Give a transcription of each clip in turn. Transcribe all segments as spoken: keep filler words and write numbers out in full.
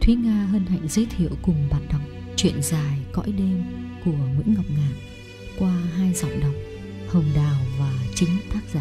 Thúy Nga hân hạnh giới thiệu cùng bạn đọc truyện dài Cõi đêm của Nguyễn Ngọc Ngạn qua hai giọng đọc Hồng Đào và chính tác giả.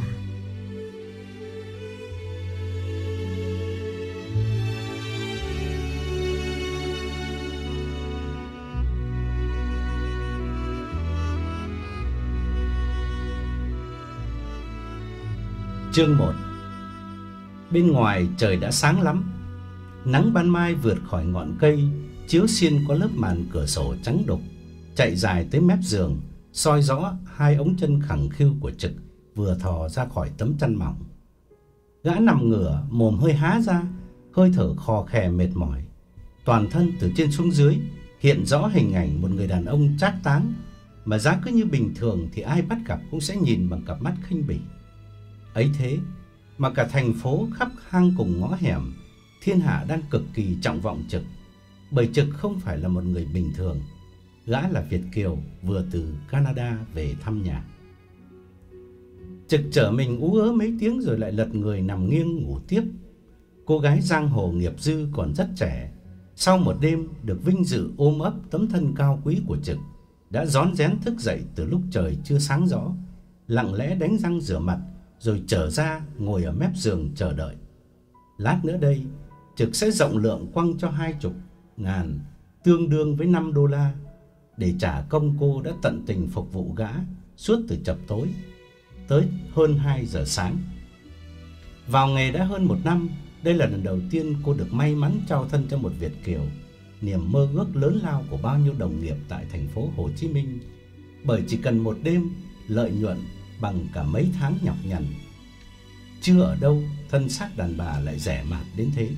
Chương một. Bên ngoài trời đã sáng lắm. Nắng ban mai vượt khỏi ngọn cây, chiếu xuyên qua lớp màn cửa sổ trắng đục, chạy dài tới mép giường, soi rõ hai ống chân khẳng khiu của Trực vừa thò ra khỏi tấm chăn mỏng. Gã nằm ngửa, mồm hơi há ra, hơi thở khò khè mệt mỏi. Toàn thân từ trên xuống dưới hiện rõ hình ảnh một người đàn ông trác táng, mà giá cứ như bình thường thì ai bắt gặp cũng sẽ nhìn bằng cặp mắt khinh bỉ. Ấy thế mà cả thành phố khắp hang cùng ngõ hẻm, thiên hạ đang cực kỳ trọng vọng Trực, bởi Trực không phải là một người bình thường. Gã là Việt kiều vừa từ Canada về thăm nhà. Trực trở mình ú ớ mấy tiếng rồi lại lật người nằm nghiêng ngủ tiếp. Cô gái giang hồ nghiệp dư còn rất trẻ, sau một đêm được vinh dự ôm ấp tấm thân cao quý của Trực, đã rón rén thức dậy từ lúc trời chưa sáng rõ, lặng lẽ đánh răng rửa mặt, rồi trở ra ngồi ở mép giường chờ đợi. Lát nữa đây, Trực sẽ rộng lượng quăng cho hai chục ngàn, tương đương với năm đô la, để trả công cô đã tận tình phục vụ gã suốt từ chập tối tới hơn hai giờ sáng. Vào nghề đã hơn một năm, đây là lần đầu tiên cô được may mắn trao thân cho một Việt kiều, niềm mơ ước lớn lao của bao nhiêu đồng nghiệp tại thành phố Hồ Chí Minh, bởi chỉ cần một đêm, lợi nhuận bằng cả mấy tháng nhọc nhằn. Chưa ở đâu thân xác đàn bà lại rẻ mạt đến thế.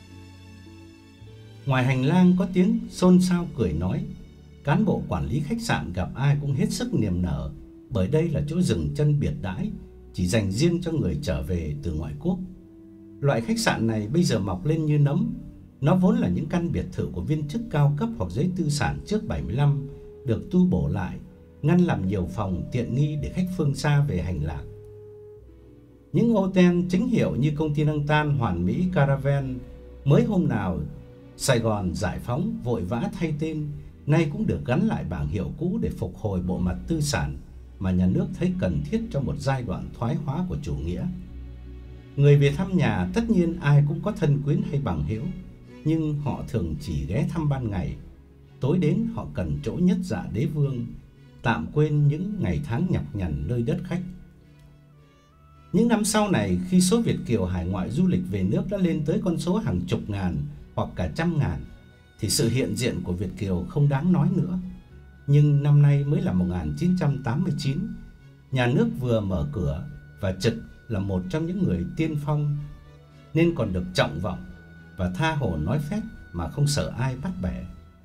Ngoài hành lang có tiếng xôn xao cười nói. Cán bộ quản lý khách sạn gặp ai cũng hết sức niềm nở, bởi đây là chỗ dừng chân biệt đãi, chỉ dành riêng cho người trở về từ ngoại quốc. Loại khách sạn này bây giờ mọc lên như nấm. Nó vốn là những căn biệt thự của viên chức cao cấp hoặc giới tư sản trước bảy mươi lăm, được tu bổ lại, ngăn làm nhiều phòng tiện nghi để khách phương xa về hành lạc. Những hotel chính hiệu như Continental, Hoàn Mỹ, Caravan mới hôm nào Sài Gòn Giải Phóng vội vã thay tên, nay cũng được gắn lại bảng hiệu cũ để phục hồi bộ mặt tư sản mà nhà nước thấy cần thiết cho một giai đoạn thoái hóa của chủ nghĩa. Người về thăm nhà tất nhiên ai cũng có thân quyến hay bằng hữu, nhưng họ thường chỉ ghé thăm ban ngày. Tối đến họ cần chỗ nhất dạ đế vương, tạm quên những ngày tháng nhọc nhằn nơi đất khách. Những năm sau này, khi số Việt kiều hải ngoại du lịch về nước đã lên tới con số hàng chục ngàn hoặc cả trăm ngàn, thì sự hiện diện của Việt kiều không đáng nói nữa. Nhưng năm nay mới là một nghìn chín trăm tám mươi chín, nhà nước vừa mở cửa và Trực là một trong những người tiên phong, nên còn được trọng vọng và tha hồ nói phét mà không sợ ai bắt bẻ.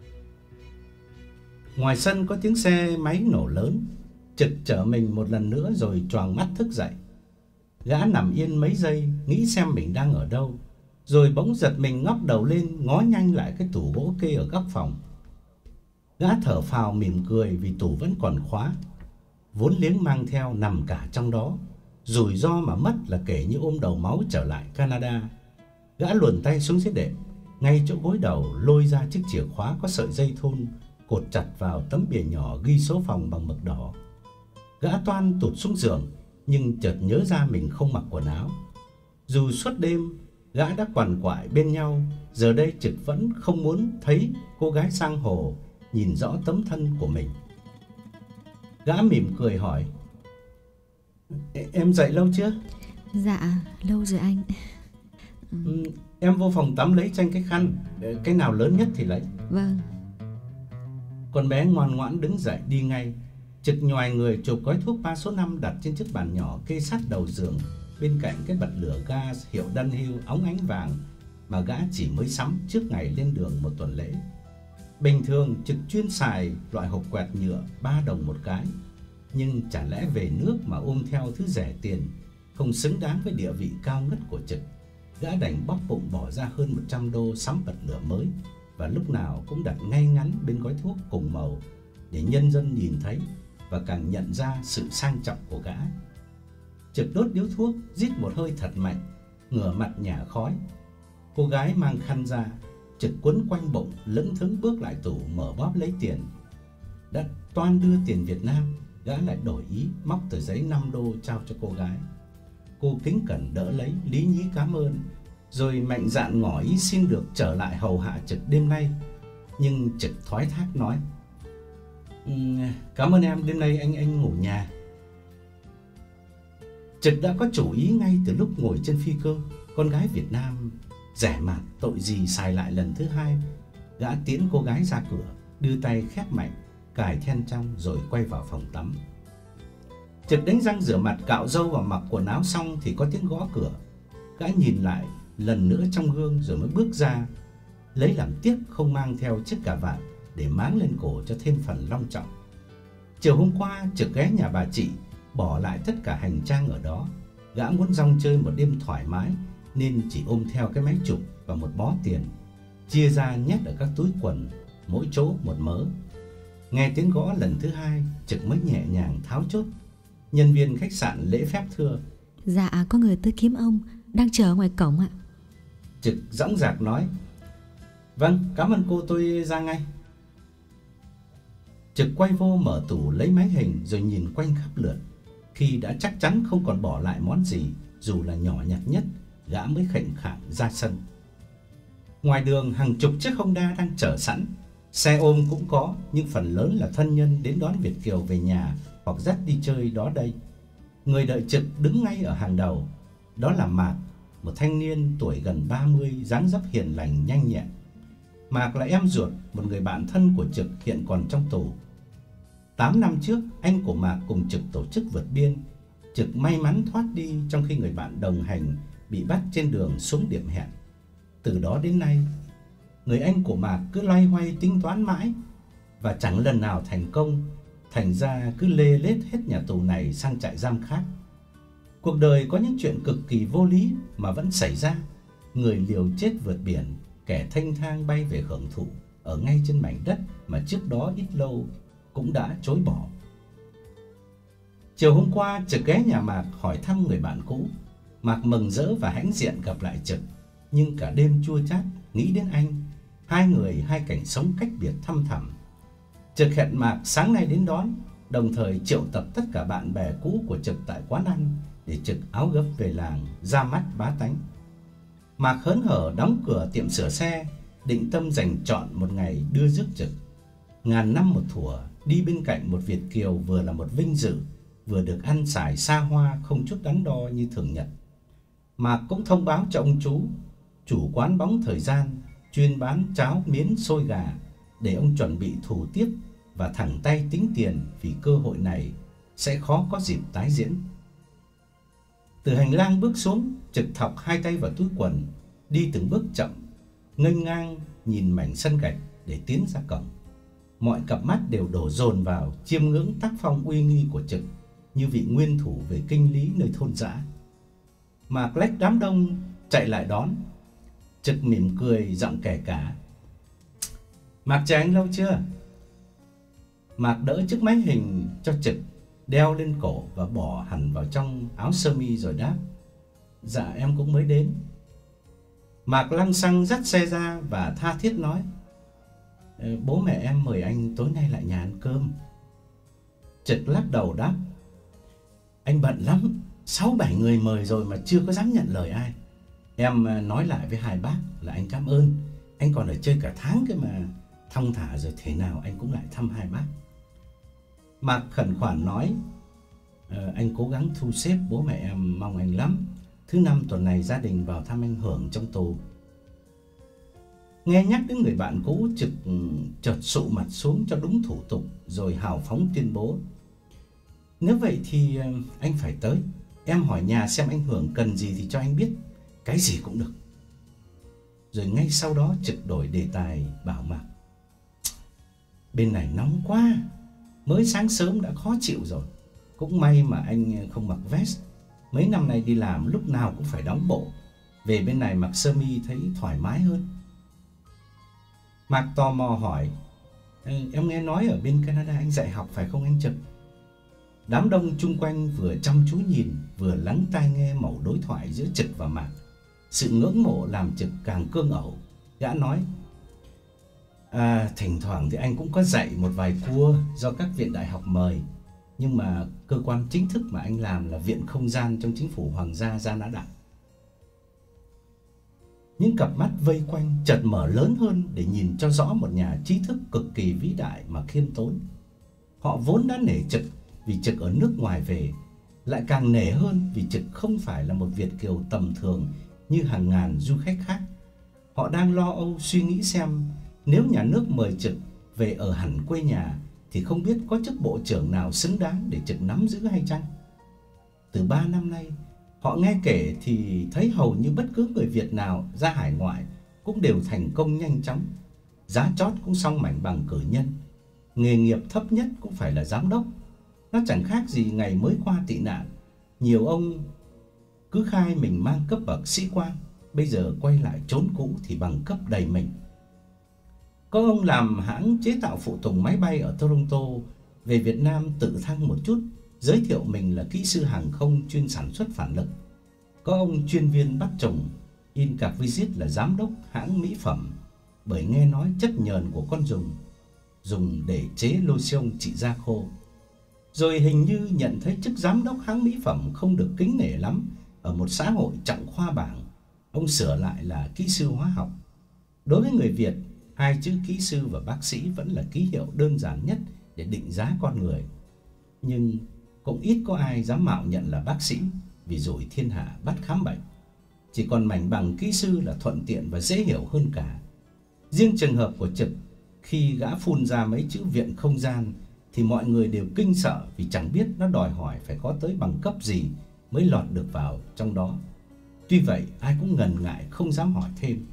Ngoài sân có tiếng xe máy nổ lớn. Trực trở mình một lần nữa rồi choàng mắt thức dậy. Gã nằm yên mấy giây nghĩ xem mình đang ở đâu, rồi bỗng giật mình ngóc đầu lên ngó nhanh lại cái tủ gỗ kê ở góc phòng. Gã thở phào mỉm cười vì tủ vẫn còn khóa. Vốn liếng mang theo nằm cả trong đó. Rủi ro mà mất là kể như ôm đầu máu trở lại Canada. Gã luồn tay xuống dưới đệm, ngay chỗ gối đầu lôi ra chiếc chìa khóa có sợi dây thun, cột chặt vào tấm bìa nhỏ ghi số phòng bằng mực đỏ. Gã toan tụt xuống giường, nhưng chợt nhớ ra mình không mặc quần áo. Dù suốt đêm gã đã quằn quại bên nhau, giờ đây Trực vẫn không muốn thấy cô gái giang hồ nhìn rõ tấm thân của mình. Gã mỉm cười hỏi: Em dậy lâu chưa? Dạ, lâu rồi anh. ừ, Em vô phòng tắm lấy tranh cái khăn, cái nào lớn nhất thì lấy. Vâng. Con bé ngoan ngoãn đứng dậy đi ngay. Trực nhoài người chụp gói thuốc ba số năm đặt trên chiếc bàn nhỏ kê sát đầu giường, bên cạnh cái bật lửa gas hiệu Dunhill óng ánh vàng mà gã chỉ mới sắm trước ngày lên đường một tuần lễ. Bình thường Trực chuyên xài loại hộp quẹt nhựa ba đồng một cái, nhưng chả lẽ về nước mà ôm theo thứ rẻ tiền không xứng đáng với địa vị cao ngất của Trực. Gã đành bóp bụng bỏ ra hơn một trăm đô sắm bật lửa mới, và lúc nào cũng đặt ngay ngắn bên gói thuốc cùng màu để nhân dân nhìn thấy và càng nhận ra sự sang trọng của gã. Trực đốt điếu thuốc, rít một hơi thật mạnh, ngửa mặt nhả khói. Cô gái mang khăn ra, Trực quấn quanh bụng, lững thững bước lại tủ mở bóp lấy tiền. Đã toan đưa tiền Việt Nam, gã lại đổi ý móc tờ giấy năm đô trao cho cô gái. Cô kính cẩn đỡ lấy, lý nhí cảm ơn, rồi mạnh dạn ngỏ ý xin được trở lại hầu hạ Trực đêm nay. Nhưng Trực thoái thác nói: um, Cảm ơn em, đêm nay anh anh ngủ nhà. Trực đã có chủ ý ngay từ lúc ngồi trên phi cơ. Con gái Việt Nam rẻ mạt tội gì xài lại lần thứ hai. Gã tiễn cô gái ra cửa, đưa tay khép mạnh, cài then trong rồi quay vào phòng tắm. Trực đánh răng rửa mặt, cạo râu và mặc quần áo xong thì có tiếng gõ cửa. Gã nhìn lại lần nữa trong gương rồi mới bước ra, lấy làm tiếc không mang theo chiếc cà vạt để máng lên cổ cho thêm phần long trọng. Chiều hôm qua Trực ghé nhà bà chị, bỏ lại tất cả hành trang ở đó. Gã muốn rong chơi một đêm thoải mái nên chỉ ôm theo cái máy chụp và một bó tiền, chia ra nhét ở các túi quần, mỗi chỗ một mớ. Nghe tiếng gõ lần thứ hai, Trực mới nhẹ nhàng tháo chốt. Nhân viên khách sạn lễ phép thưa: Dạ, có người tới kiếm ông, đang chờ ngoài cổng ạ. Trực dõng dạc nói: Vâng, cảm ơn cô, tôi ra ngay. Trực quay vô mở tủ lấy máy hình rồi nhìn quanh khắp lượt. Khi đã chắc chắn không còn bỏ lại món gì, dù là nhỏ nhặt nhất, gã mới khệnh khạng ra sân. Ngoài đường hàng chục chiếc Honda đang chờ sẵn. Xe ôm cũng có, nhưng phần lớn là thân nhân đến đón Việt kiều về nhà hoặc dắt đi chơi đó đây. Người đợi Trực đứng ngay ở hàng đầu. Đó là Mạc, một thanh niên tuổi gần ba mươi, dáng dấp hiền lành nhanh nhẹn. Mạc là em ruột một người bạn thân của Trực hiện còn trong tù. Tám năm trước, anh của Mạc cùng Trực tổ chức vượt biên. Trực may mắn thoát đi trong khi người bạn đồng hành bị bắt trên đường xuống điểm hẹn. Từ đó đến nay, người anh của Mạc cứ loay hoay tính toán mãi và chẳng lần nào thành công. Thành ra cứ lê lết hết nhà tù này sang trại giam khác. Cuộc đời có những chuyện cực kỳ vô lý mà vẫn xảy ra. Người liều chết vượt biển, kẻ thênh thang bay về hưởng thụ ở ngay trên mảnh đất mà trước đó ít lâu cũng đã chối bỏ. Chiều hôm qua, Trực ghé nhà Mạc hỏi thăm người bạn cũ. Mạc mừng rỡ và hãnh diện gặp lại Trực, nhưng cả đêm chua chát nghĩ đến anh. Hai người hai cảnh sống cách biệt thăm thẳm. Trực hẹn Mạc sáng nay đến đón, đồng thời triệu tập tất cả bạn bè cũ của Trực tại quán ăn để Trực áo gấp về làng ra mắt bá tánh. Mạc hớn hở đóng cửa tiệm sửa xe, định tâm dành trọn một ngày đưa rước Trực. Ngàn năm một thuở, đi bên cạnh một Việt kiều vừa là một vinh dự, vừa được ăn xài xa hoa không chút đắn đo như thường nhật. Mạc cũng thông báo cho ông chú, chủ quán bóng thời gian, chuyên bán cháo miến xôi gà, để ông chuẩn bị thủ tiếp và thẳng tay tính tiền, vì cơ hội này sẽ khó có dịp tái diễn. Từ hành lang bước xuống, Trực thọc hai tay vào túi quần, đi từng bước chậm, nghênh ngang nhìn mảnh sân gạch để tiến ra cổng. Mọi cặp mắt đều đổ dồn vào chiêm ngưỡng tác phong uy nghi của Trực, như vị nguyên thủ về kinh lý nơi thôn dã. Mạc lách đám đông chạy lại đón. Trực mỉm cười giọng kẻ cả: Mạc chờ anh lâu chưa? Mạc đỡ chiếc máy hình cho Trực, đeo lên cổ và bỏ hẳn vào trong áo sơ mi rồi đáp: Dạ em cũng mới đến. Mạc lăng xăng dắt xe ra và tha thiết nói: Bố mẹ em mời anh tối nay lại nhà ăn cơm. Trực lắc đầu đáp: Anh bận lắm, sáu bảy người mời rồi mà chưa có dám nhận lời ai. Em nói lại với hai bác là anh cảm ơn, anh còn ở chơi cả tháng cơ mà. Thong thả rồi thế nào anh cũng lại thăm hai bác. Mạc khẩn khoản nói: ờ, Anh cố gắng thu xếp, bố mẹ em mong anh lắm. Thứ năm tuần này gia đình vào thăm anh Hưởng trong tù. Nghe nhắc đến người bạn cũ, Trực chợt sụ mặt xuống cho đúng thủ tục, rồi hào phóng tuyên bố: Nếu vậy thì anh phải tới. Em hỏi nhà xem anh Hưởng cần gì thì cho anh biết, cái gì cũng được. Rồi ngay sau đó Trực đổi đề tài bảo Mạc: Bên này nóng quá, mới sáng sớm đã khó chịu rồi. Cũng may mà anh không mặc vest, mấy năm nay đi làm lúc nào cũng phải đóng bộ. Về bên này mặc sơ mi thấy thoải mái hơn. Mạc tò mò hỏi: Em nghe nói ở bên Canada anh dạy học phải không anh Trực? Đám đông chung quanh vừa chăm chú nhìn, vừa lắng tai nghe mẩu đối thoại giữa Trực và Mạc. Sự ngưỡng mộ làm Trực càng cương ẩu. Gã nói: À, thỉnh thoảng thì anh cũng có dạy một vài cua do các viện đại học mời. Nhưng mà cơ quan chính thức mà anh làm là Viện Không gian trong chính phủ Hoàng gia Gia Nã Đặng. Những cặp mắt vây quanh chợt mở lớn hơn để nhìn cho rõ một nhà trí thức cực kỳ vĩ đại mà khiêm tốn. Họ vốn đã nể Trực vì Trực ở nước ngoài về, lại càng nể hơn vì Trực không phải là một Việt kiều tầm thường như hàng ngàn du khách khác. Họ đang lo âu suy nghĩ xem nếu nhà nước mời Trực về ở hẳn quê nhà thì không biết có chức bộ trưởng nào xứng đáng để Trực nắm giữ hay chăng. Từ ba năm nay, họ nghe kể thì thấy hầu như bất cứ người Việt nào ra hải ngoại cũng đều thành công nhanh chóng. Giá chót cũng xong mảnh bằng cử nhân, nghề nghiệp thấp nhất cũng phải là giám đốc. Nó chẳng khác gì ngày mới qua tị nạn. Nhiều ông cứ khai mình mang cấp bậc sĩ quan, bây giờ quay lại trốn cũ thì bằng cấp đầy mình. Có ông làm hãng chế tạo phụ tùng máy bay ở Toronto, về Việt Nam tự thăng một chút, giới thiệu mình là kỹ sư hàng không chuyên sản xuất phản lực. Có ông chuyên viên bắt trùng, in cạc visit là giám đốc hãng mỹ phẩm, bởi nghe nói chất nhờn của con rùng dùng để chế lotion trị da khô. Rồi hình như nhận thấy chức giám đốc hãng mỹ phẩm không được kính nể lắm ở một xã hội trọng khoa bảng, ông sửa lại là kỹ sư hóa học. Đối với người Việt, hai chữ kỹ sư và bác sĩ vẫn là ký hiệu đơn giản nhất để định giá con người. Nhưng cũng ít có ai dám mạo nhận là bác sĩ, vì rồi thiên hạ bắt khám bệnh. Chỉ còn mảnh bằng kỹ sư là thuận tiện và dễ hiểu hơn cả. Riêng trường hợp của Trực, khi gã phun ra mấy chữ Viện Không gian thì mọi người đều kinh sợ, vì chẳng biết nó đòi hỏi phải có tới bằng cấp gì mới lọt được vào trong đó. Tuy vậy, ai cũng ngần ngại không dám hỏi thêm.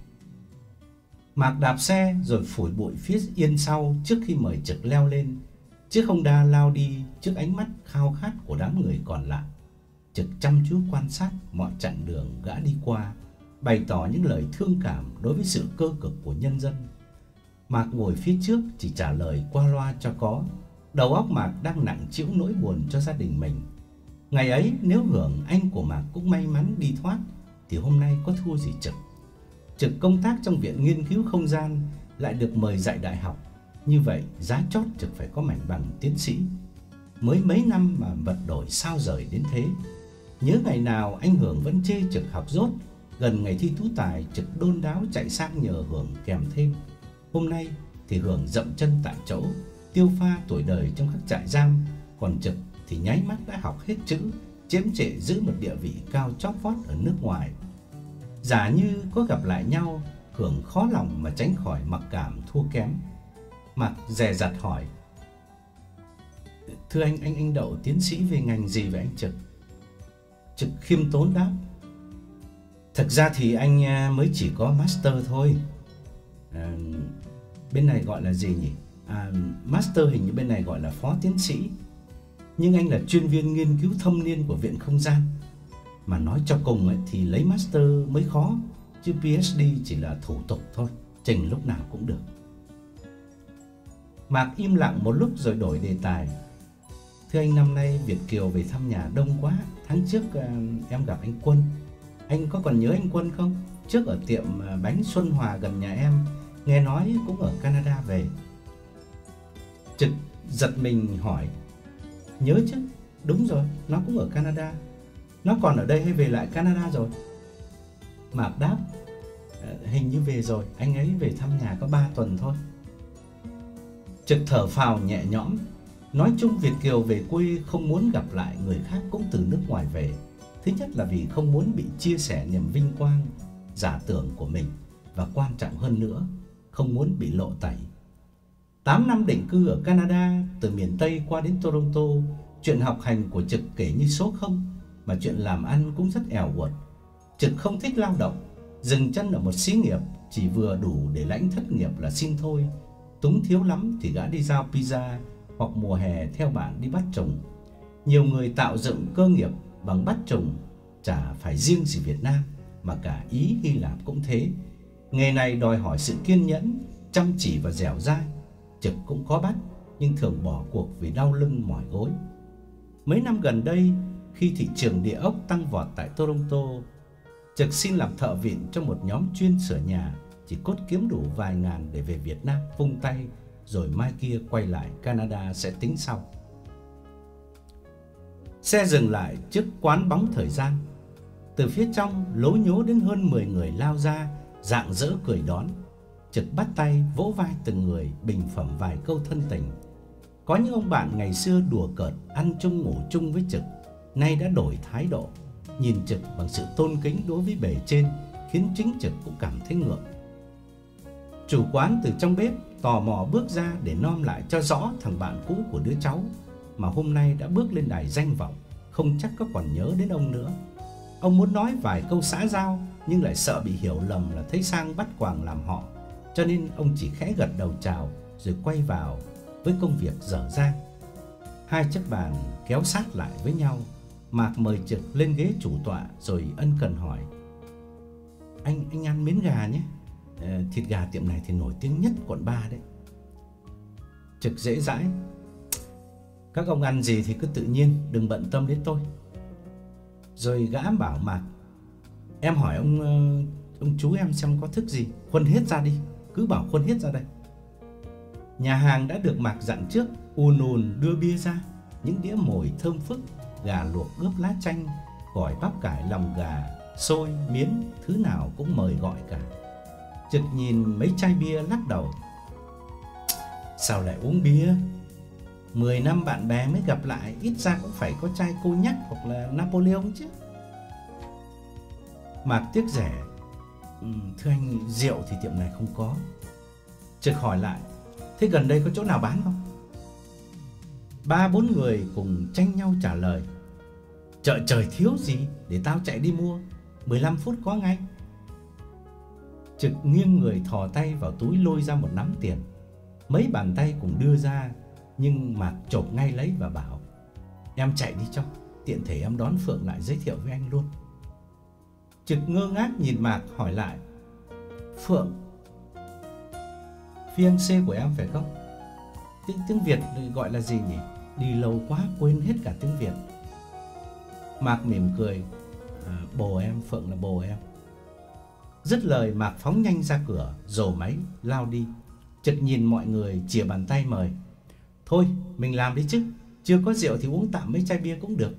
Mạc đạp xe rồi phủi bụi phía yên sau trước khi mời Trực leo lên. Chiếc Honda lao đi trước ánh mắt khao khát của đám người còn lại. Trực chăm chú quan sát mọi chặng đường gã đi qua, bày tỏ những lời thương cảm đối với sự cơ cực của nhân dân. Mạc ngồi phía trước chỉ trả lời qua loa cho có. Đầu óc Mạc đang nặng trĩu nỗi buồn cho gia đình mình. Ngày ấy nếu Hưởng anh của Mạc cũng may mắn đi thoát thì hôm nay có thua gì Trực. Trực công tác trong Viện Nghiên cứu Không gian, lại được mời dạy đại học. Như vậy giá chót Trực phải có mảnh bằng tiến sĩ. Mới mấy năm mà vật đổi sao rời đến thế. Nhớ ngày nào anh Hưởng vẫn chê Trực học dốt, gần ngày thi tú tài Trực đôn đáo chạy sang nhờ Hưởng kèm thêm. Hôm nay thì Hưởng dậm chân tại chỗ, tiêu pha tuổi đời trong các trại giam, còn Trực thì nháy mắt đã học hết chữ, chiếm trệ giữ một địa vị cao chót vót ở nước ngoài. Giả như có gặp lại nhau, Hưởng khó lòng mà tránh khỏi mặc cảm thua kém. Mạc dè dặt hỏi: "Thưa anh, anh anh đậu tiến sĩ về ngành gì vậy anh Trực?" Trực khiêm tốn đáp: "Thực ra thì anh mới chỉ có master thôi. À, bên này gọi là gì nhỉ? À, master hình như bên này gọi là phó tiến sĩ. Nhưng anh là chuyên viên nghiên cứu thâm niên của Viện Không gian. Mà nói cho cùng ấy, thì lấy master mới khó, chứ PhD chỉ là thủ tục thôi, trình lúc nào cũng được." Mạc im lặng một lúc rồi đổi đề tài: "Thưa anh, năm nay Việt kiều về thăm nhà đông quá. Tháng trước uh, em gặp anh Quân. Anh có còn nhớ anh Quân không? Trước ở tiệm uh, bánh Xuân Hòa gần nhà em, nghe nói cũng ở Canada về." Trực giật mình hỏi: "Nhớ chứ, đúng rồi, nó cũng ở Canada. Nó còn ở đây hay về lại Canada rồi?" Mạc đáp: "Hình như về rồi, anh ấy về thăm nhà có ba tuần thôi." Trực thở phào nhẹ nhõm. Nói chung Việt kiều về quê không muốn gặp lại người khác cũng từ nước ngoài về. Thứ nhất là vì không muốn bị chia sẻ niềm vinh quang giả tưởng của mình, và quan trọng hơn nữa, không muốn bị lộ tẩy. Tám năm định cư ở Canada, từ miền Tây qua đến Toronto, chuyện học hành của Trực kể như số không, mà chuyện làm ăn cũng rất èo uột. Trực không thích lao động, dừng chân ở một xí nghiệp chỉ vừa đủ để lãnh thất nghiệp là xin thôi. Túng thiếu lắm thì gã đi giao pizza, hoặc mùa hè theo bạn đi bắt trùng. Nhiều người tạo dựng cơ nghiệp bằng bắt trùng, chả phải riêng gì Việt Nam, mà cả Ý, Hy Lạp cũng thế. Nghề này đòi hỏi sự kiên nhẫn, chăm chỉ và dẻo dai. Trực cũng có bắt, nhưng thường bỏ cuộc vì đau lưng mỏi gối. Mấy năm gần đây, khi thị trường địa ốc tăng vọt tại Toronto, Trực xin làm thợ vịn cho một nhóm chuyên sửa nhà chỉ cốt kiếm đủ vài ngàn để về Việt Nam vung tay, rồi mai kia quay lại Canada sẽ tính sau. Xe dừng lại trước quán bóng thời gian. Từ phía trong lố nhố đến hơn mười người lao ra, rạng rỡ cười đón. Trực bắt tay vỗ vai từng người, bình phẩm vài câu thân tình. Có những ông bạn ngày xưa đùa cợt ăn chung ngủ chung với Trực, nay đã đổi thái độ, nhìn Trực bằng sự tôn kính đối với bề trên, khiến chính Trực cũng cảm thấy ngượng. Chủ quán từ trong bếp tò mò bước ra để nom lại cho rõ thằng bạn cũ của đứa cháu mà hôm nay đã bước lên đài danh vọng, không chắc có còn nhớ đến ông nữa. Ông muốn nói vài câu xã giao nhưng lại sợ bị hiểu lầm là thấy sang bắt quàng làm họ, cho nên ông chỉ khẽ gật đầu chào rồi quay vào với công việc dở dang. Hai chiếc bàn kéo sát lại với nhau. Mạc mời Trực lên ghế chủ tọa rồi ân cần hỏi: Anh anh ăn miếng gà nhé. ờ, Thịt gà tiệm này thì nổi tiếng nhất quận ba đấy. Trực dễ dãi: Các ông ăn gì thì cứ tự nhiên, đừng bận tâm đến tôi. Rồi gã bảo Mạc: Em hỏi ông Ông chú em xem có thức gì, khuân hết ra đi. Cứ bảo khuân hết ra đây. Nhà hàng đã được Mạc dặn trước, ùn ùn đưa bia ra. Những đĩa mồi thơm phức, gà luộc ướp lá chanh, gỏi bắp cải, lòng gà, xôi, miến, thứ nào cũng mời gọi cả. Trực nhìn mấy chai bia lắc đầu: Sao lại uống bia? Mười năm bạn bè mới gặp lại, ít ra cũng phải có chai cognac hoặc là Napoleon chứ. Mạc tiếc rẻ: ừ, Thưa anh, rượu thì tiệm này không có. Trực hỏi lại: Thế gần đây có chỗ nào bán không? Ba bốn người cùng tranh nhau trả lời: Chợ trời thiếu gì, để tao chạy đi mua, mười lăm phút có ngay. Trực nghiêng người thò tay vào túi lôi ra một nắm tiền. Mấy bàn tay cùng đưa ra, nhưng Mạc chộp ngay lấy và bảo: Em chạy đi cho, tiện thể em đón Phượng lại giới thiệu với anh luôn. Trực ngơ ngác nhìn Mạc hỏi lại: Phượng, fiancé của em phải không? Tiếng, tiếng Việt gọi là gì nhỉ? Đi lâu quá quên hết cả tiếng Việt. Mạc mỉm cười: à, Bồ em, Phượng là bồ em. Dứt lời Mạc phóng nhanh ra cửa, rồ máy lao đi. Trực nhìn mọi người chìa bàn tay mời: Thôi mình làm đi chứ, chưa có rượu thì uống tạm mấy chai bia cũng được.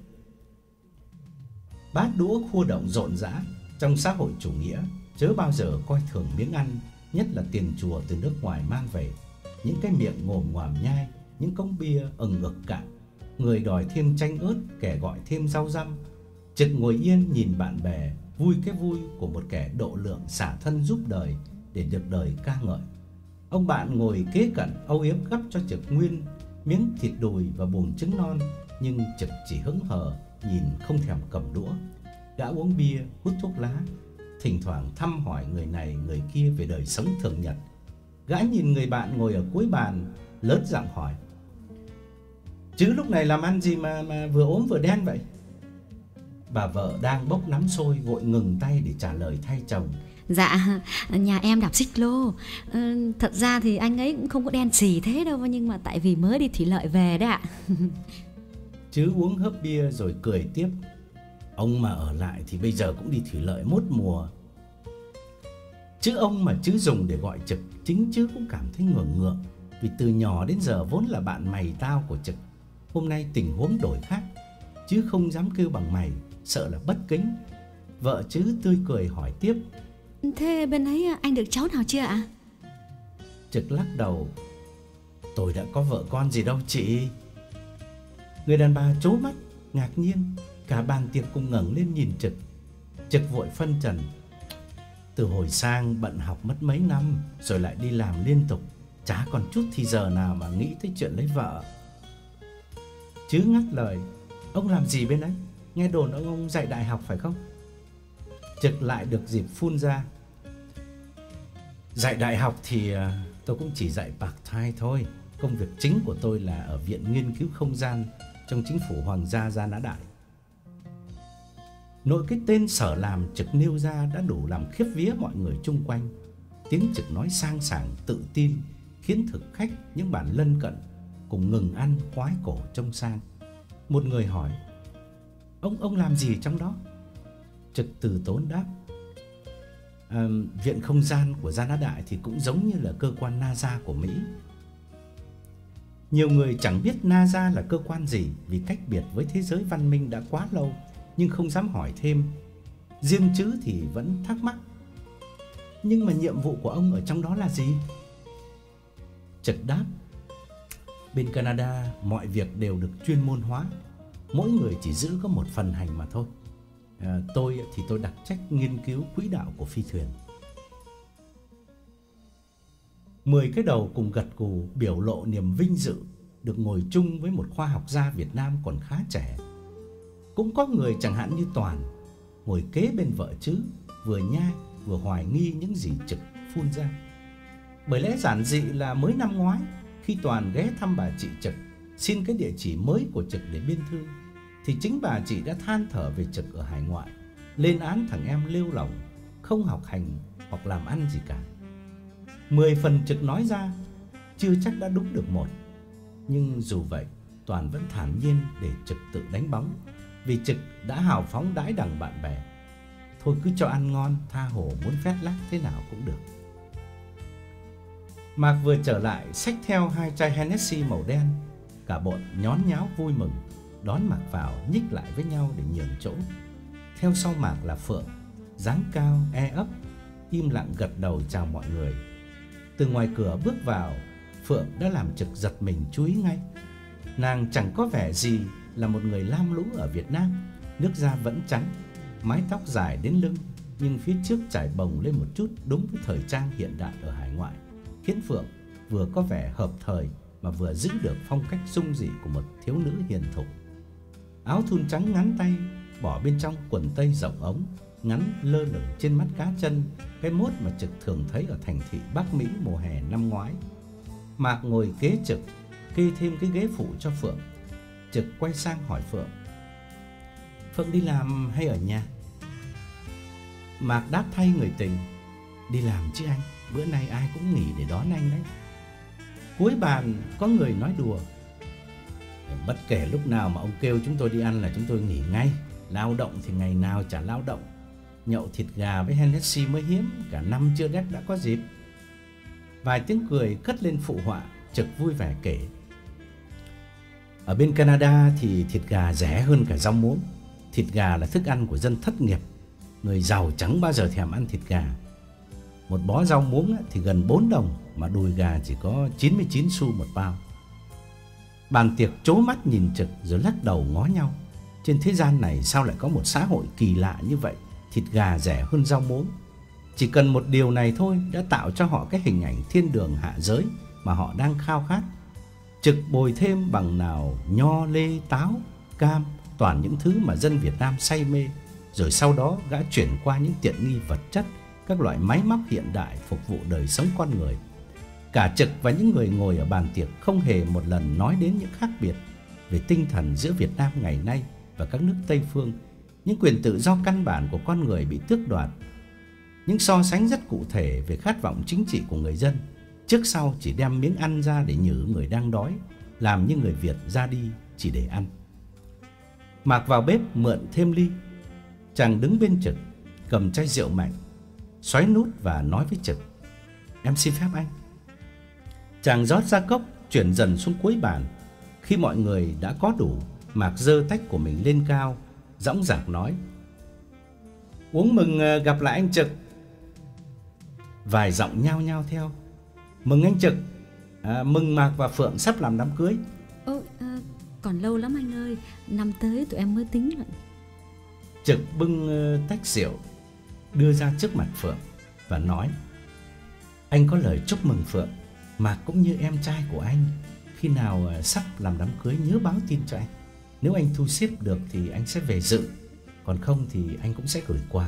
Bát đũa khua động rộn rã. Trong xã hội chủ nghĩa, chớ bao giờ coi thường miếng ăn, nhất là tiền chùa từ nước ngoài mang về. Những cái miệng ngồm ngoàm nhai, những cốc bia ừng ực cạn. Người đòi thêm chanh ớt, kẻ gọi thêm rau răm. Trực ngồi yên nhìn bạn bè, vui cái vui của một kẻ độ lượng xả thân giúp đời để được đời ca ngợi. Ông bạn ngồi kế cận âu yếm gắp cho Trực nguyên miếng thịt đùi và buồng trứng non, nhưng Trực chỉ hững hờ nhìn không thèm cầm đũa. Gã uống bia, hút thuốc lá, thỉnh thoảng thăm hỏi người này người kia về đời sống thường nhật. Gã nhìn người bạn ngồi ở cuối bàn, lớn giọng hỏi: Chứ lúc này làm ăn gì mà mà vừa ốm vừa đen vậy? Bà vợ đang bốc nắm xôi vội ngừng tay để trả lời thay chồng: Dạ, nhà em đạp xích lô. ừ, Thật ra thì anh ấy cũng không có đen xì thế đâu, nhưng mà tại vì mới đi thủy lợi về đấy ạ. Chứ uống hớp bia rồi cười tiếp: Ông mà ở lại thì bây giờ cũng đi thủy lợi mốt mùa. Chữ ông mà Chứ dùng để gọi Trực, chính Chứ cũng cảm thấy ngượng ngượng, vì từ nhỏ đến giờ vốn là bạn mày tao của Trực. Hôm nay tình huống đổi khác, Chứ không dám kêu bằng mày, sợ là bất kính. Vợ Chứ tươi cười hỏi tiếp: Thế bên ấy anh được cháu nào chưa ạ? Trực lắc đầu: Tôi đã có vợ con gì đâu chị. Người đàn bà trố mắt ngạc nhiên, cả bàn tiệc cùng ngẩng lên nhìn Trực. Trực vội phân trần: Từ hồi sang bận học mất mấy năm, rồi lại đi làm liên tục, chả còn chút thì giờ nào mà nghĩ tới chuyện lấy vợ. Chứ ngắt lời: Ông làm gì bên ấy? Nghe đồn ông ông dạy đại học phải không? Trực lại được dịp phun ra: Dạy đại học thì tôi cũng chỉ dạy part-time thôi. Công việc chính của tôi là ở Viện Nghiên cứu Không gian trong chính phủ Hoàng gia Gia Nã Đại. Nội cái tên sở làm Trực nêu ra đã đủ làm khiếp vía mọi người chung quanh. Tiếng Trực nói sang sảng tự tin khiến thực khách những bản lân cận cùng ngừng ăn khoái cổ trông sang. Một người hỏi: Ông ông làm gì trong đó? Trực từ tốn đáp: À, Viện Không gian của Gia Nã Đại thì cũng giống như là cơ quan NASA của Mỹ. Nhiều người chẳng biết NASA là cơ quan gì vì cách biệt với thế giới văn minh đã quá lâu, nhưng không dám hỏi thêm. Riêng chữ thì vẫn thắc mắc. Nhưng mà nhiệm vụ của ông ở trong đó là gì? Trực đáp: bên Canada mọi việc đều được chuyên môn hóa, mỗi người chỉ giữ có một phần hành mà thôi. à, Tôi thì tôi đặc trách nghiên cứu quỹ đạo của phi thuyền. Mười cái đầu cùng gật gù biểu lộ niềm vinh dự được ngồi chung với một khoa học gia Việt Nam còn khá trẻ. Cũng có người chẳng hạn như Toàn ngồi kế bên vợ chứ, vừa nhai vừa hoài nghi những gì Trực phun ra. Bởi lẽ giản dị là mới năm ngoái, khi Toàn ghé thăm bà chị Trực xin cái địa chỉ mới của Trực để biên thư, thì chính bà chị đã than thở về Trực ở hải ngoại, lên án thằng em lêu lỏng, không học hành hoặc làm ăn gì cả. Mười phần Trực nói ra chưa chắc đã đúng được một. Nhưng dù vậy, Toàn vẫn thản nhiên để Trực tự đánh bóng, vì Trực đã hào phóng đãi đằng bạn bè. Thôi cứ cho ăn ngon, tha hồ muốn phét lác thế nào cũng được. Mạc vừa trở lại xách theo hai chai Hennessy màu đen. Cả bọn nhón nháo vui mừng đón Mạc vào, nhích lại với nhau để nhường chỗ. Theo sau Mạc là Phượng, dáng cao e ấp, im lặng gật đầu chào mọi người. Từ ngoài cửa bước vào, Phượng đã làm Trực giật mình chú ý ngay. Nàng chẳng có vẻ gì là một người lam lũ ở Việt Nam, nước da vẫn trắng, mái tóc dài đến lưng, nhưng phía trước trải bồng lên một chút đúng với thời trang hiện đại ở hải ngoại, khiến Phượng vừa có vẻ hợp thời mà vừa giữ được phong cách dung dị của một thiếu nữ hiền thục. Áo thun trắng ngắn tay, bỏ bên trong quần tây rộng ống, ngắn lơ lửng trên mắt cá chân, cái mốt mà Trực thường thấy ở thành thị Bắc Mỹ mùa hè năm ngoái. Mạc ngồi kế Trực, kê thêm cái ghế phụ cho Phượng. Trực quay sang hỏi Phượng: Phượng đi làm hay ở nhà? Mạc đáp thay người tình: đi làm chứ anh, bữa nay ai cũng nghỉ để đón anh đấy. Cuối bàn có người nói đùa: bất kể lúc nào mà ông kêu chúng tôi đi ăn là chúng tôi nghỉ ngay. Lao động thì ngày nào chả lao động. Nhậu thịt gà với Hennessy mới hiếm, cả năm chưa đét đã có dịp. Vài tiếng cười cất lên phụ họa. Trực vui vẻ kể: ở bên Canada thì thịt gà rẻ hơn cả rau muống. Thịt gà là thức ăn của dân thất nghiệp, người giàu chẳng bao giờ thèm ăn thịt gà. Một bó rau muống thì gần bốn đồng, mà đùi gà chỉ có chín mươi chín xu một bao. Bàn tiệc trố mắt nhìn Trực rồi lắc đầu ngó nhau. Trên thế gian này sao lại có một xã hội kỳ lạ như vậy, thịt gà rẻ hơn rau muống. Chỉ cần một điều này thôi đã tạo cho họ cái hình ảnh thiên đường hạ giới mà họ đang khao khát. Trực bồi thêm bằng nào nho, lê, táo, cam, toàn những thứ mà dân Việt Nam say mê. Rồi sau đó gã chuyển qua những tiện nghi vật chất, các loại máy móc hiện đại phục vụ đời sống con người. Cả Trực và những người ngồi ở bàn tiệc không hề một lần nói đến những khác biệt về tinh thần giữa Việt Nam ngày nay và các nước Tây phương, những quyền tự do căn bản của con người bị tước đoạt. Những so sánh rất cụ thể về khát vọng chính trị của người dân, trước sau chỉ đem miếng ăn ra để nhử người đang đói, làm như người Việt ra đi chỉ để ăn. Mạc vào bếp mượn thêm ly. Chàng đứng bên Trực, cầm chai rượu mạnh, xoáy nút và nói với Trực: em xin phép anh. Chàng rót ra cốc, chuyển dần xuống cuối bàn. Khi mọi người đã có đủ, Mạc giơ tách của mình lên cao, dõng dạc nói: uống mừng gặp lại anh Trực. Vài giọng nhao nhao theo: mừng anh Trực, à, mừng Mạc và Phượng sắp làm đám cưới. Ơ, à, còn lâu lắm anh ơi, năm tới tụi em mới tính lại. Trực bưng uh, tách rượu đưa ra trước mặt Phượng và nói: anh có lời chúc mừng Phượng, Mạc cũng như em trai của anh. Khi nào uh, sắp làm đám cưới nhớ báo tin cho anh. Nếu anh thu xếp được thì anh sẽ về dự, còn không thì anh cũng sẽ gửi qua.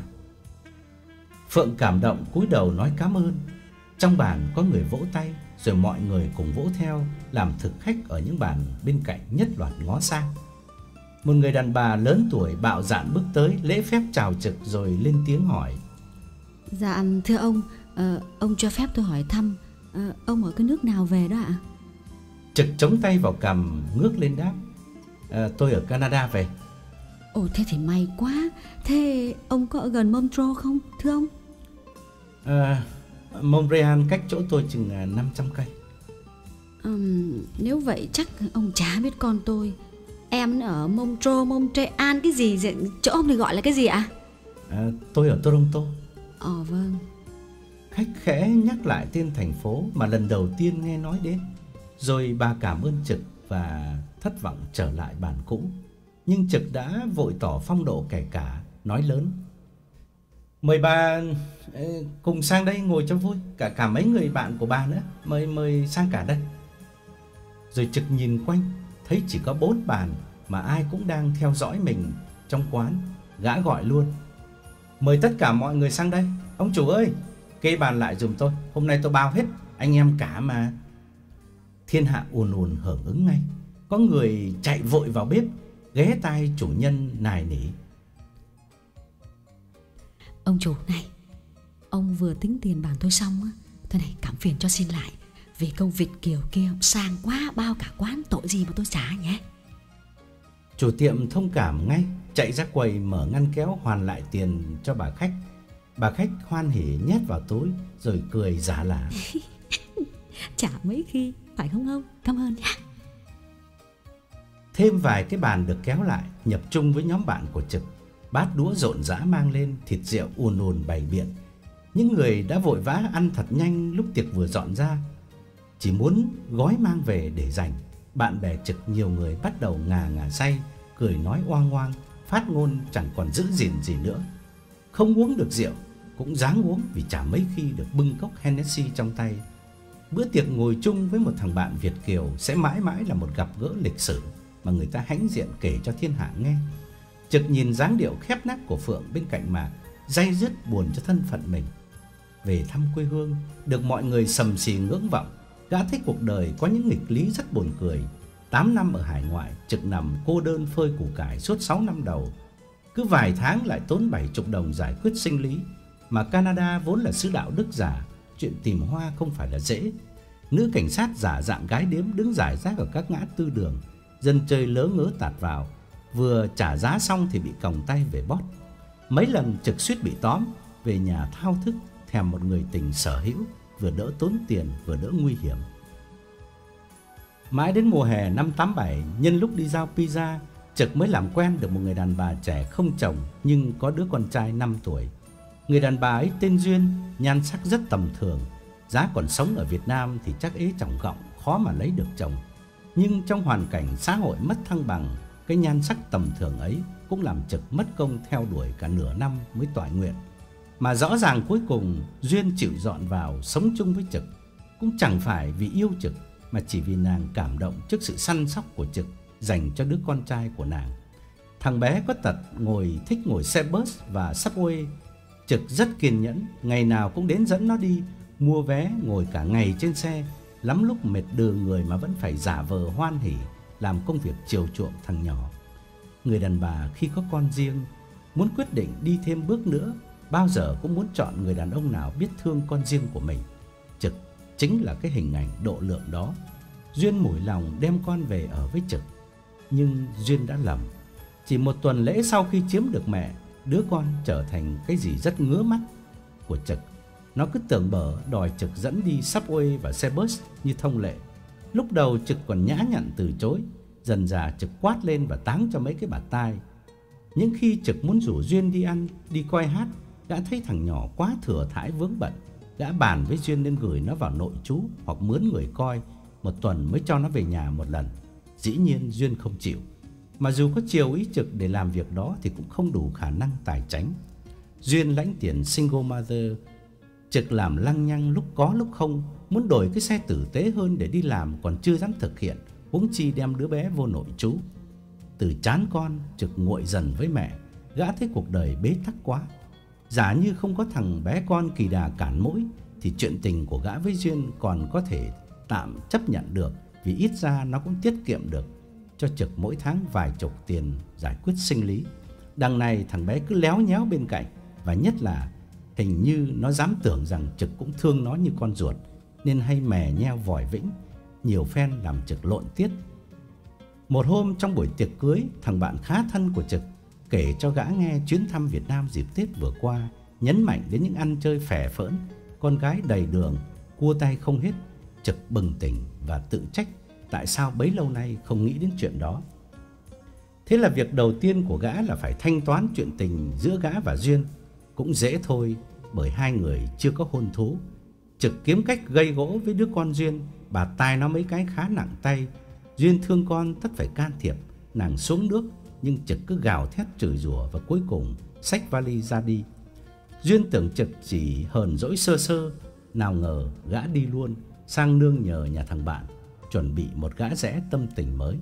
Phượng cảm động cúi đầu nói cảm ơn. Trong bàn có người vỗ tay, rồi mọi người cùng vỗ theo, làm thực khách ở những bàn bên cạnh nhất loạt ngó sang. Một người đàn bà lớn tuổi bạo dạn bước tới, lễ phép chào Trực rồi lên tiếng hỏi: dạ thưa ông, uh, ông cho phép tôi hỏi thăm, uh, ông ở cái nước nào về đó ạ? Trực chống tay vào cằm ngước lên đáp: à, tôi ở Canada về. Ồ, thế thì may quá. Thế ông có ở gần Montreal không thưa ông? À, Montreal cách chỗ tôi chừng năm trăm cây. Ừm, nếu vậy chắc ông chả biết con tôi. Em ở Montreal, Montreal cái gì, chỗ ông thì gọi là cái gì ạ? À, tôi ở Toronto. Ờ vâng. Khách khẽ nhắc lại tên thành phố mà lần đầu tiên nghe nói đến. Rồi bà cảm ơn Trực và thất vọng trở lại bàn cũ. Nhưng Trực đã vội tỏ phong độ kẻ cả, nói lớn: Mời bà cùng sang đây ngồi cho vui, cả cả mấy người bạn của bà nữa, mời mời sang cả đây. Rồi Trực nhìn quanh, thấy chỉ có bốn bàn mà ai cũng đang theo dõi mình trong quán. Gã gọi luôn: Mời tất cả mọi người sang đây. Ông chủ ơi, kê bàn lại giùm tôi, hôm nay tôi bao hết, anh em cả mà. Thiên hạ ùn ùn hưởng ứng ngay. Có người chạy vội vào bếp, ghé tai chủ nhân nài nỉ: Ông chủ này, ông vừa tính tiền bàn tôi xong á, thế này cảm phiền cho xin lại. Vì công Việt kiều kia sang quá, bao cả quán, tội gì mà tôi trả nhé. Chủ tiệm thông cảm ngay, chạy ra quầy mở ngăn kéo hoàn lại tiền cho bà khách. Bà khách hoan hỉ nhét vào túi rồi cười giả lả: Chả mấy khi, phải không ông? Cảm ơn nha. Thêm vài cái bàn được kéo lại, nhập chung với nhóm bạn của Trực. Bát đũa rộn rã mang lên, thịt rượu ùn ùn bày biện. Những người đã vội vã ăn thật nhanh lúc tiệc vừa dọn ra, chỉ muốn gói mang về để dành. Bạn bè Trực nhiều người bắt đầu ngà ngà say, cười nói oang oang, phát ngôn chẳng còn giữ gìn gì nữa. Không uống được rượu cũng ráng uống, vì chả mấy khi được bưng cốc Hennessy trong tay. Bữa tiệc ngồi chung với một thằng bạn Việt kiều sẽ mãi mãi là một gặp gỡ lịch sử mà người ta hãnh diện kể cho thiên hạ nghe. Trực nhìn dáng điệu khép nép của Phượng bên cạnh mà day dứt buồn cho thân phận mình. Về thăm quê hương, được mọi người sầm xì ngưỡng vọng, gã thấy cuộc đời có những nghịch lý rất buồn cười. Tám năm ở hải ngoại, Trực nằm cô đơn phơi củ cải suốt sáu năm đầu. Cứ vài tháng lại tốn bảy chục đồng giải quyết sinh lý. Mà Canada vốn là xứ đạo đức giả, chuyện tìm hoa không phải là dễ. Nữ cảnh sát giả dạng gái điếm đứng rải rác ở các ngã tư đường. Dân chơi lớ ngớ tạt vào, vừa trả giá xong thì bị còng tay về bót. Mấy lần Trực suýt bị tóm, về nhà thao thức thèm một người tình sở hữu, vừa đỡ tốn tiền vừa đỡ nguy hiểm. Mãi đến mùa hè năm tám bảy, nhân lúc đi giao pizza, Trực mới làm quen được một người đàn bà trẻ không chồng nhưng có đứa con trai năm tuổi. Người đàn bà ấy tên Duyên, nhan sắc rất tầm thường. Giá còn sống ở Việt Nam thì chắc ế chồng gọng, khó mà lấy được chồng. Nhưng trong hoàn cảnh xã hội mất thăng bằng, cái nhan sắc tầm thường ấy cũng làm Trực mất công theo đuổi cả nửa năm mới toại nguyện. Mà rõ ràng cuối cùng Duyên chịu dọn vào sống chung với Trực cũng chẳng phải vì yêu Trực, mà chỉ vì nàng cảm động trước sự săn sóc của Trực dành cho đứa con trai của nàng. Thằng bé có tật ngồi thích ngồi xe bus và subway. Trực rất kiên nhẫn, ngày nào cũng đến dẫn nó đi, mua vé ngồi cả ngày trên xe. Lắm lúc mệt đừ người mà vẫn phải giả vờ hoan hỉ làm công việc chiều chuộng thằng nhỏ. Người đàn bà khi có con riêng muốn quyết định đi thêm bước nữa, bao giờ cũng muốn chọn người đàn ông nào biết thương con riêng của mình. Trực chính là cái hình ảnh độ lượng đó. Duyên mủi lòng đem con về ở với Trực, nhưng Duyên đã lầm. Chỉ một tuần lễ sau khi chiếm được mẹ, đứa con trở thành cái gì rất ngứa mắt của Trực. Nó cứ tưởng bở đòi Trực dẫn đi subway và xe bus như thông lệ. Lúc đầu Trực còn nhã nhặn từ chối, dần dà Trực quát lên và táng cho mấy cái bạt tai. Những khi Trực muốn rủ Duyên đi ăn, đi coi hát, đã thấy thằng nhỏ quá thừa thãi vướng bận. Đã bàn với Duyên nên gửi nó vào nội trú hoặc mướn người coi, một tuần mới cho nó về nhà một lần. Dĩ nhiên Duyên không chịu, mà dù có chiều ý Trực để làm việc đó thì cũng không đủ khả năng tài chánh. Duyên lãnh tiền single mother, Trực làm lăng nhăng lúc có lúc không, muốn đổi cái xe tử tế hơn để đi làm còn chưa dám thực hiện, huống chi đem đứa bé vô nội trú. Từ chán con, Trực nguội dần với mẹ. Gã thấy cuộc đời bế tắc quá. Giả như không có thằng bé con kỳ đà cản mũi thì chuyện tình của gã với Duyên còn có thể tạm chấp nhận được, vì ít ra nó cũng tiết kiệm được cho Trực mỗi tháng vài chục tiền giải quyết sinh lý. Đằng này thằng bé cứ léo nhéo bên cạnh, và nhất là hình như nó dám tưởng rằng Trực cũng thương nó như con ruột, nên hay mè nheo vòi vĩnh, nhiều phen làm Trực lộn tiết. Một hôm trong buổi tiệc cưới, thằng bạn khá thân của Trực kể cho gã nghe chuyến thăm Việt Nam dịp Tết vừa qua nhấn mạnh đến những ăn chơi phè phỡn, con gái đầy đường, cua tay không hết. Trực bừng tỉnh và tự trách tại sao bấy lâu nay không nghĩ đến chuyện đó. Thế là việc đầu tiên của gã là phải thanh toán chuyện tình giữa gã và Duyên. Cũng dễ thôi, bởi hai người chưa có hôn thú. Trực kiếm cách gây gỗ với đứa con Duyên. Bà tai nó mấy cái khá nặng tay. Duyên thương con tất phải can thiệp. Nàng xuống nước, nhưng Trực cứ gào thét chửi rủa và cuối cùng xách vali ra đi. Duyên tưởng Trực chỉ hờn dỗi sơ sơ, nào ngờ gã đi luôn sang nương nhờ nhà thằng bạn, chuẩn bị một gã rẽ tâm tình mới.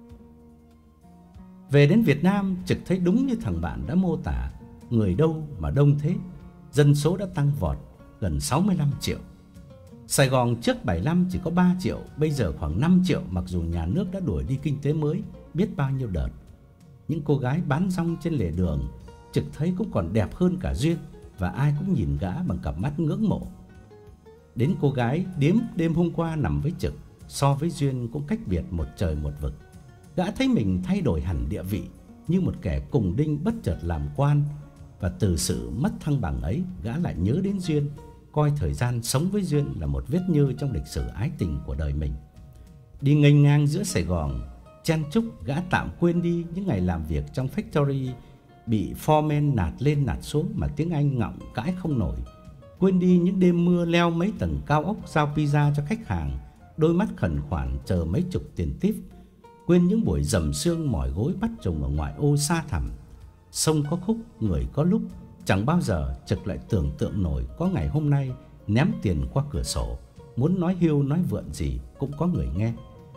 Về đến Việt Nam, Trực thấy đúng như thằng bạn đã mô tả. Người đâu mà đông thế. Dân số đã tăng vọt gần sáu mươi lăm triệu. Sài Gòn trước bảy mươi lăm chỉ có ba triệu, bây giờ khoảng năm triệu, mặc dù nhà nước đã đuổi đi kinh tế mới biết bao nhiêu đợt. Những cô gái bán rong trên lề đường, Trực thấy cũng còn đẹp hơn cả Duyên, và ai cũng nhìn gã bằng cặp mắt ngưỡng mộ. Đến cô gái điếm đêm hôm qua nằm với Trực, so với Duyên cũng cách biệt một trời một vực. Gã thấy mình thay đổi hẳn địa vị, như một kẻ cùng đinh bất chợt làm quan. Và từ sự mất thăng bằng ấy, gã lại nhớ đến Duyên, coi thời gian sống với Duyên là một vết nhơ trong lịch sử ái tình của đời mình. Đi nghênh ngang giữa Sài Gòn chen chúc, gã tạm quên đi những ngày làm việc trong factory bị foreman nạt lên nạt xuống mà tiếng Anh ngọng cãi không nổi. Quên đi những đêm mưa leo mấy tầng cao ốc giao pizza cho khách hàng, đôi mắt khẩn khoản chờ mấy chục tiền tip. Quên những buổi rầm sương mỏi gối bắt trùng ở ngoại ô xa thẳm. Sông có khúc, người có lúc. Chẳng bao giờ Trực lại tưởng tượng nổi có ngày hôm nay ném tiền qua cửa sổ, muốn nói hiu nói vượn gì cũng có người nghe.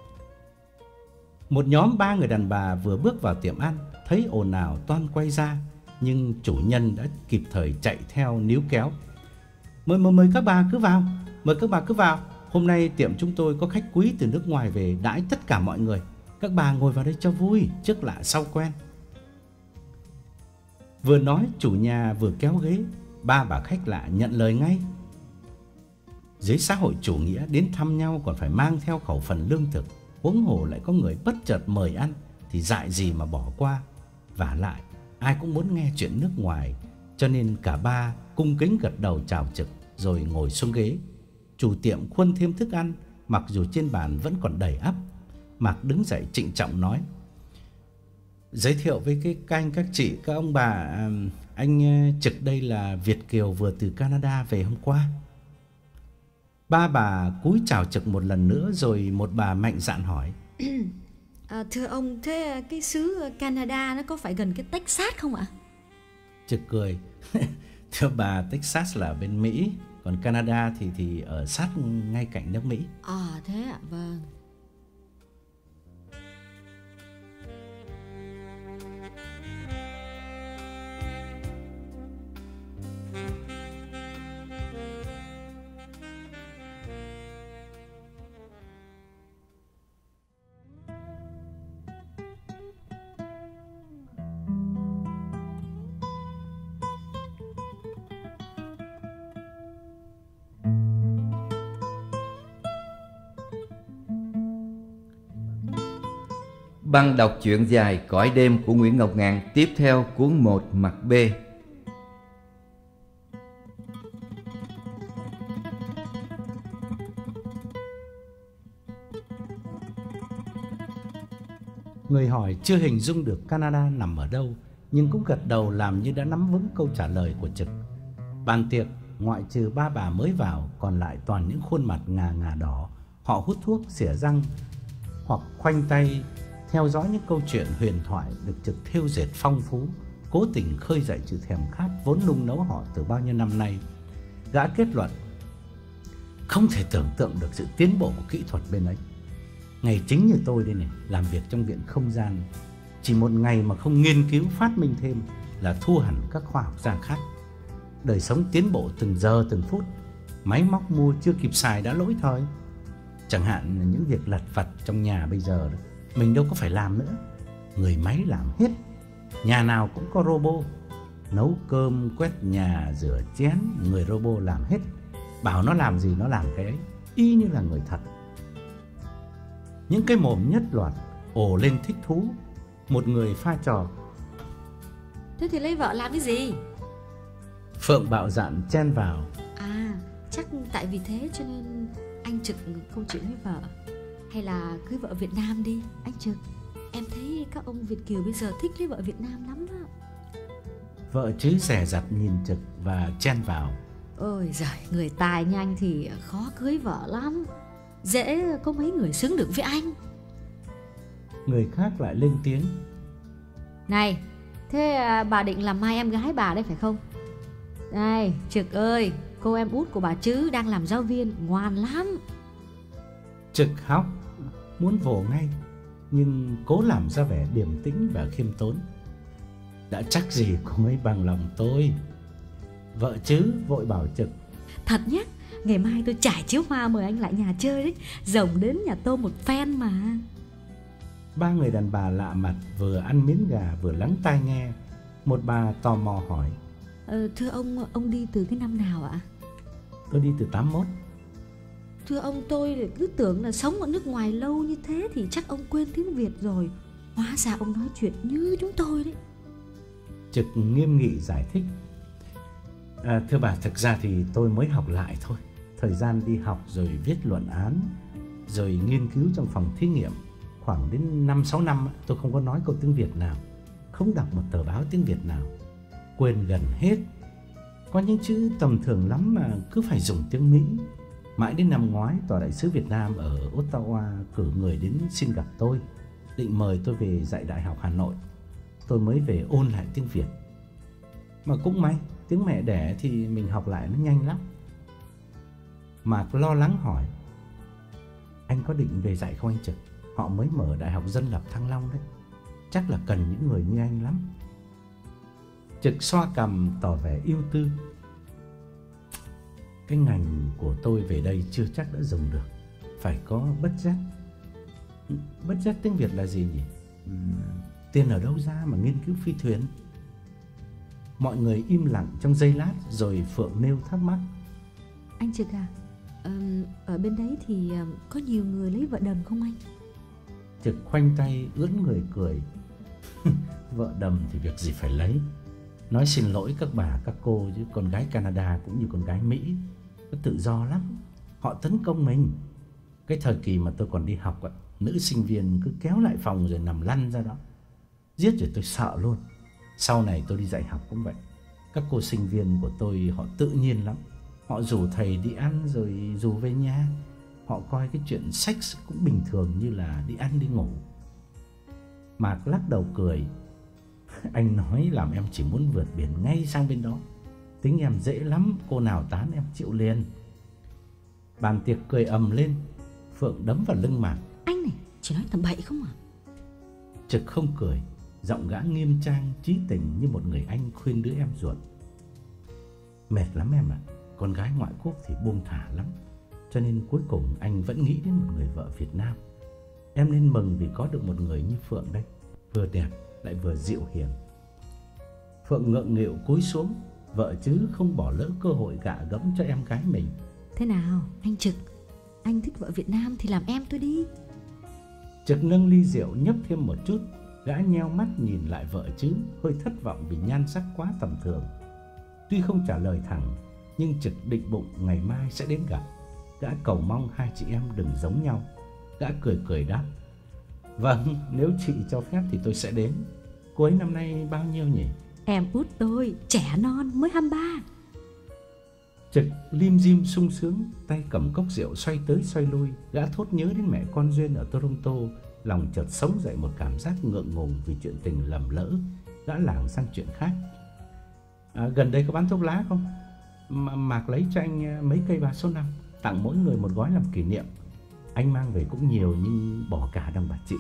Một nhóm ba người đàn bà vừa bước vào tiệm ăn, thấy ồn ào toan quay ra, nhưng chủ nhân đã kịp thời chạy theo níu kéo. Mời mời mời các bà cứ vào, mời các bà cứ vào. Hôm nay tiệm chúng tôi có khách quý từ nước ngoài về đãi tất cả mọi người. Các bà ngồi vào đây cho vui, trước lạ sau quen. Vừa nói chủ nhà vừa kéo ghế, ba bà khách lạ nhận lời ngay. Dưới xã hội chủ nghĩa, đến thăm nhau còn phải mang theo khẩu phần lương thực, huống hồ lại có người bất chợt mời ăn thì dại gì mà bỏ qua. Vả lại ai cũng muốn nghe chuyện nước ngoài, cho nên cả ba cung kính gật đầu chào Trực rồi ngồi xuống ghế. Chủ tiệm khuân thêm thức ăn, mặc dù trên bàn vẫn còn đầy ắp. Mạc đứng dậy trịnh trọng nói: Giới thiệu với cái các anh các chị các ông bà, anh Trực đây là Việt kiều vừa từ Canada về hôm qua. Ba bà cúi chào Trực một lần nữa, rồi một bà mạnh dạn hỏi: à, Thưa ông, thế cái xứ Canada nó có phải gần cái Texas không ạ? Trực cười: Thưa bà, Texas là bên Mỹ, còn Canada thì thì ở sát ngay cạnh nước Mỹ. À thế ạ, vâng. Băng đọc truyện dài Cõi đêm của Nguyễn Ngọc Ngạn. Tiếp theo cuốn một mặt B. Người hỏi chưa hình dung được Canada nằm ở đâu, nhưng cũng gật đầu làm như đã nắm vững câu trả lời của Trực. Bàn tiệc ngoại trừ ba bà mới vào, còn lại toàn những khuôn mặt ngà ngà đỏ. Họ hút thuốc, xỉa răng hoặc khoanh tay theo dõi những câu chuyện huyền thoại được Trực thêu dệt phong phú, cố tình khơi dậy sự thèm khát vốn nung nấu họ từ bao nhiêu năm nay. Gã kết luận: Không thể tưởng tượng được sự tiến bộ của kỹ thuật bên ấy. Ngày chính như tôi đây này, làm việc trong viện không gian, chỉ một ngày mà không nghiên cứu phát minh thêm là thua hẳn các khoa học gia khác. Đời sống tiến bộ từng giờ từng phút, máy móc mua chưa kịp xài đã lỗi thời. Chẳng hạn là những việc lặt vặt trong nhà bây giờ mình đâu có phải làm nữa, người máy làm hết. Nhà nào cũng có robot, nấu cơm, quét nhà, rửa chén, người robot làm hết. Bảo nó làm gì nó làm cái ấy, y như là người thật. Những cái mồm nhất loạt ồ lên thích thú. Một người pha trò: Thế thì lấy vợ làm cái gì? Phượng bạo dạn chen vào. À, chắc tại vì thế cho nên anh Trực không chịu lấy vợ. Hay là cưới vợ Việt Nam đi anh Trực. Em thấy các ông Việt kiều bây giờ thích lấy vợ Việt Nam lắm đó. Vợ chứ dè dặt nhìn Trực và chen vào. Ôi giời, người tài như anh thì khó cưới vợ lắm. Dễ có mấy người xứng được với anh. Người khác lại lên tiếng. Này, thế à, bà định làm mai em gái bà đấy phải không? Này, Trực ơi, cô em út của bà chứ đang làm giáo viên, ngoan lắm. Trực hóc, muốn vồ ngay, nhưng cố làm ra vẻ điềm tĩnh và khiêm tốn. Đã chắc gì cô ấy bằng lòng tôi. Vợ chứ vội bảo Trực. Thật nhé, ngày mai tôi trải chiếu hoa mời anh lại nhà chơi đấy. Rồng đến nhà tôi một phen mà. Ba người đàn bà lạ mặt vừa ăn miếng gà vừa lắng tai nghe. Một bà tò mò hỏi. ờ, Thưa ông, ông đi từ cái năm nào ạ? Tôi đi từ tám mốt. Thưa ông, tôi cứ tưởng là sống ở nước ngoài lâu như thế thì chắc ông quên tiếng Việt rồi. Hóa ra ông nói chuyện như chúng tôi đấy. Trực nghiêm nghị giải thích. À, thưa bà, thực ra thì tôi mới học lại thôi. Thời gian đi học rồi viết luận án, rồi nghiên cứu trong phòng thí nghiệm, khoảng đến năm sáu năm tôi không có nói câu tiếng Việt nào, không đọc một tờ báo tiếng Việt nào, quên gần hết. Có những chữ tầm thường lắm mà cứ phải dùng tiếng Mỹ. Mãi đến năm ngoái, Tòa đại sứ Việt Nam ở Ottawa cử người đến xin gặp tôi, định mời tôi về dạy Đại học Hà Nội. Tôi mới về ôn lại tiếng Việt. Mà cũng may, tiếng mẹ đẻ thì mình học lại nó nhanh lắm. Mạc lo lắng hỏi. Anh có định về dạy không anh Trực? Họ mới mở Đại học Dân lập Thăng Long đấy. Chắc là cần những người như anh lắm. Trực xoa cằm tỏ vẻ ưu tư. Cái ngành của tôi về đây chưa chắc đã dùng được. Phải có budget. Budget tiếng Việt là gì nhỉ? Uhm, tiền ở đâu ra mà nghiên cứu phi thuyền? Mọi người im lặng trong giây lát rồi Phượng nêu thắc mắc. Anh Trực à, ờ, ở bên đấy thì có nhiều người lấy vợ đầm không anh? Trực khoanh tay ưỡn người cười. Vợ đầm thì việc gì phải lấy. Nói xin lỗi các bà các cô chứ con gái Canada cũng như con gái Mỹ nó tự do lắm. Họ tấn công mình. Cái thời kỳ mà tôi còn đi học, nữ sinh viên cứ kéo lại phòng rồi nằm lăn ra đó. Giết rồi tôi sợ luôn. Sau này tôi đi dạy học cũng vậy. Các cô sinh viên của tôi họ tự nhiên lắm. Họ rủ thầy đi ăn rồi rủ về nhà. Họ coi cái chuyện sex cũng bình thường như là đi ăn đi ngủ. Mạc lắc đầu cười. Anh nói làm em chỉ muốn vượt biển ngay sang bên đó. Tính em dễ lắm, cô nào tán em chịu liền. Bàn tiệc cười ầm lên. Phượng đấm vào lưng Mạc. Anh này, chỉ nói tầm bậy không à? Trực không cười, giọng gã nghiêm trang chí tình như một người anh khuyên đứa em ruột. Mệt lắm em ạ, à. Con gái ngoại quốc thì buông thả lắm. Cho nên cuối cùng anh vẫn nghĩ đến một người vợ Việt Nam. Em nên mừng vì có được một người như Phượng đây, vừa đẹp lại vừa dịu hiền. Phượng ngượng nghịu cúi xuống. Vợ chứ không bỏ lỡ cơ hội gạ gẫm cho em gái mình. Thế nào anh Trực, anh thích vợ Việt Nam thì làm em tôi đi. Trực nâng ly rượu nhấp thêm một chút. Gã nheo mắt nhìn lại vợ chứ, hơi thất vọng vì nhan sắc quá tầm thường. Tuy không trả lời thẳng, nhưng Trực định bụng ngày mai sẽ đến gặp. Gã cầu mong hai chị em đừng giống nhau. Gã cười cười đáp. Vâng, nếu chị cho phép thì tôi sẽ đến. Cô ấy năm nay bao nhiêu nhỉ? Em út tôi trẻ non mới hai mươi ba. Trực lim dim sung sướng, tay cầm cốc rượu xoay tới xoay lui. Gã thốt nhớ đến mẹ con Duyên ở Toronto. Lòng chợt sống dậy một cảm giác ngượng ngùng vì chuyện tình lầm lỡ. Gã lảng sang chuyện khác. À, gần đây có bán thuốc lá không? Mà Mạc lấy cho anh mấy cây bà số năm, tặng mỗi người một gói làm kỷ niệm. Anh mang về cũng nhiều nhưng bỏ cả đằng bà chị.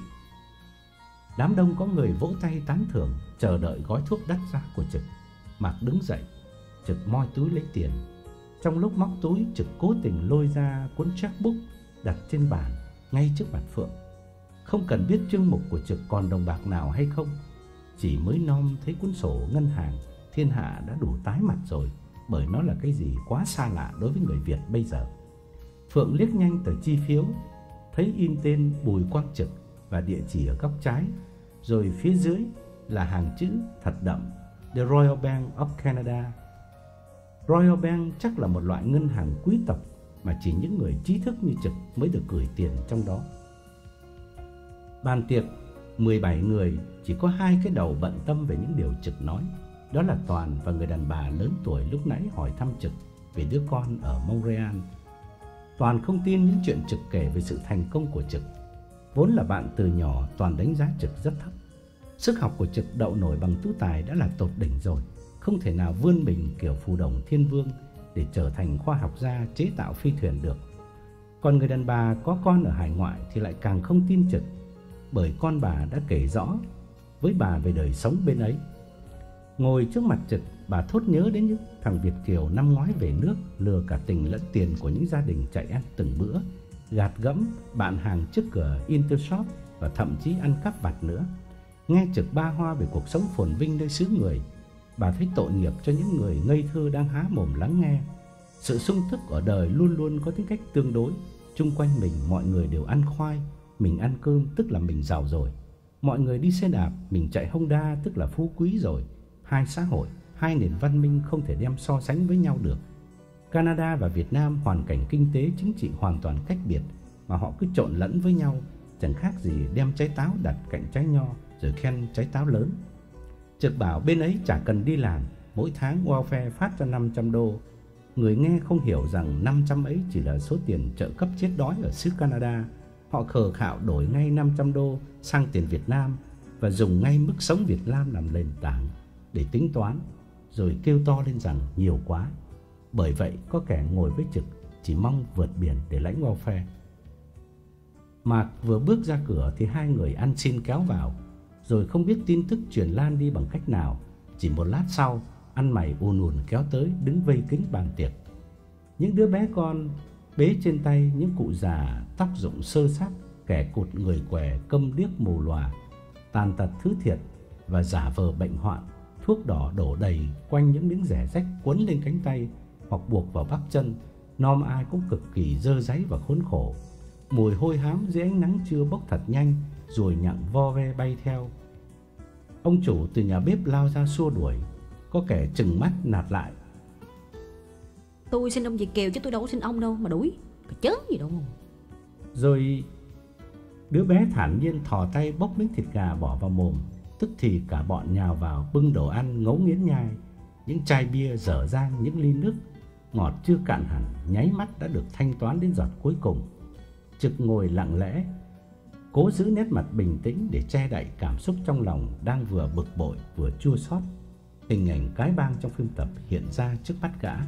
Đám đông có người vỗ tay tán thưởng, chờ đợi gói thuốc đắt giá của Trực. Mạc đứng dậy. Trực moi túi lấy tiền. Trong lúc móc túi, Trực cố tình lôi ra cuốn checkbook đặt trên bàn ngay trước mặt Phượng. Không cần biết chương mục của Trực còn đồng bạc nào hay không, chỉ mới nom thấy cuốn sổ ngân hàng, thiên hạ đã đủ tái mặt rồi, bởi nó là cái gì quá xa lạ đối với người Việt bây giờ. Phượng liếc nhanh tờ chi phiếu, thấy in tên Bùi Quang Trực và địa chỉ ở góc trái, rồi phía dưới là hàng chữ thật đậm: The Royal Bank of Canada. Royal Bank chắc là một loại ngân hàng quý tộc mà chỉ những người trí thức như Trực mới được gửi tiền trong đó. Bàn tiệc mười bảy người, chỉ có hai cái đầu bận tâm về những điều Trực nói. Đó là Toàn và người đàn bà lớn tuổi lúc nãy hỏi thăm Trực về đứa con ở Montreal. Toàn không tin những chuyện Trực kể về sự thành công của Trực. Vốn là bạn từ nhỏ, Toàn đánh giá Trực rất thấp. Sức học của Trực đậu nổi bằng tú tài đã là tột đỉnh rồi, không thể nào vươn mình kiểu phù đồng thiên vương để trở thành khoa học gia chế tạo phi thuyền được. Còn người đàn bà có con ở hải ngoại thì lại càng không tin Trực, bởi con bà đã kể rõ với bà về đời sống bên ấy. Ngồi trước mặt Trực, bà thốt nhớ đến những thằng Việt kiều năm ngoái về nước lừa cả tình lẫn tiền của những gia đình chạy ăn từng bữa, gạt gẫm bạn hàng trước cửa Intershop và thậm chí ăn cắp vặt nữa. Nghe Trực ba hoa về cuộc sống phồn vinh nơi xứ người, bà thấy tội nghiệp cho những người ngây thơ đang há mồm lắng nghe. Sự sung túc ở đời luôn luôn có tính cách tương đối. Chung quanh mình mọi người đều ăn khoai, mình ăn cơm tức là mình giàu rồi. Mọi người đi xe đạp, mình chạy Honda tức là phú quý rồi. Hai xã hội, hai nền văn minh không thể đem so sánh với nhau được. Canada và Việt Nam hoàn cảnh kinh tế chính trị hoàn toàn cách biệt, mà họ cứ trộn lẫn với nhau, chẳng khác gì đem trái táo đặt cạnh trái nho rồi khen trái táo lớn. Trực bảo bên ấy chả cần đi làm, mỗi tháng welfare phát cho năm trăm đô. Người nghe không hiểu rằng năm trăm ấy chỉ là số tiền trợ cấp chết đói ở xứ Canada. Họ khờ khạo đổi ngay năm trăm đô sang tiền Việt Nam và dùng ngay mức sống Việt Nam làm nền tảng để tính toán, rồi kêu to lên rằng nhiều quá. Bởi vậy có kẻ ngồi với Trực chỉ mong vượt biển để lãnh welfare. Mạc vừa bước ra cửa thì hai người ăn xin kéo vào, rồi không biết tin tức truyền lan đi bằng cách nào. Chỉ một lát sau, ăn mày ùn ùn kéo tới đứng vây kín bàn tiệc. Những đứa bé con bế trên tay những cụ già tóc rụng xơ xác, kẻ cụt người què, câm điếc mù lòa, tàn tật thứ thiệt và giả vờ bệnh hoạn. Thuốc đỏ đổ đầy quanh những miếng rẻ rách quấn lên cánh tay hoặc buộc vào bắp chân. Nom ai cũng cực kỳ dơ dáy và khốn khổ. Mùi hôi hám dưới ánh nắng trưa bốc thật nhanh, ruồi nhặng vo ve bay theo. Ông chủ từ nhà bếp lao ra xua đuổi. Có kẻ trừng mắt nạt lại: Tôi xin ông Việt kiều chứ tôi đâu có xin ông đâu mà đuổi, cái chớn gì đâu. Rồi đứa bé thản nhiên thò tay bốc miếng thịt gà bỏ vào mồm. Tức thì cả bọn nhào vào bưng đồ ăn ngấu nghiến nhai. Những chai bia dở dang, những ly nước ngọt chưa cạn hẳn nháy mắt đã được thanh toán đến giọt cuối cùng. Trực ngồi lặng lẽ, cố giữ nét mặt bình tĩnh để che đậy cảm xúc trong lòng đang vừa bực bội vừa chua xót. Hình ảnh cái bang trong phim tập hiện ra trước mắt gã.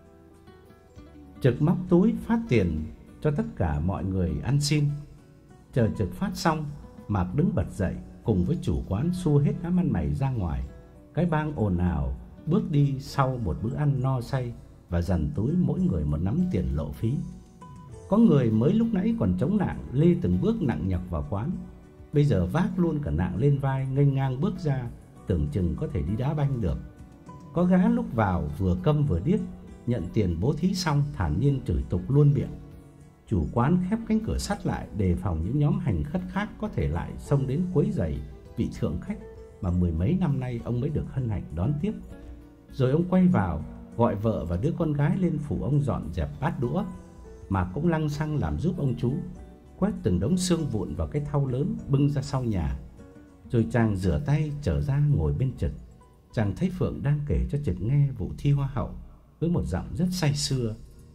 Trực móc túi phát tiền cho tất cả mọi người ăn xin. Chờ Trực phát xong, Mạc đứng bật dậy cùng với chủ quán xua hết đám ăn mày ra ngoài. Cái bang ồn ào bước đi sau một bữa ăn no say và dằn túi mỗi người một nắm tiền lộ phí. Có người mới lúc nãy còn chống nạng lê từng bước nặng nhọc vào quán, bây giờ vác luôn cả nạng lên vai nghênh ngang bước ra, tưởng chừng có thể đi đá banh được. Có gã lúc vào vừa câm vừa điếc, nhận tiền bố thí xong thản nhiên chửi tục luôn miệng. Chủ quán khép cánh cửa sắt lại đề phòng những nhóm hành khất khác có thể lại xông đến quấy rầy vị thượng khách mà mười mấy năm nay ông mới được hân hạnh đón tiếp. Rồi ông quay vào gọi vợ và đứa con gái lên phụ ông dọn dẹp bát đũa, mà cũng lăng xăng làm giúp ông chú, quét từng đống xương vụn vào cái thau lớn bưng ra sau nhà. Rồi chàng rửa tay trở ra ngồi bên Trực. Chàng thấy Phượng đang kể cho Trực nghe vụ thi hoa hậu với một giọng rất say sưa.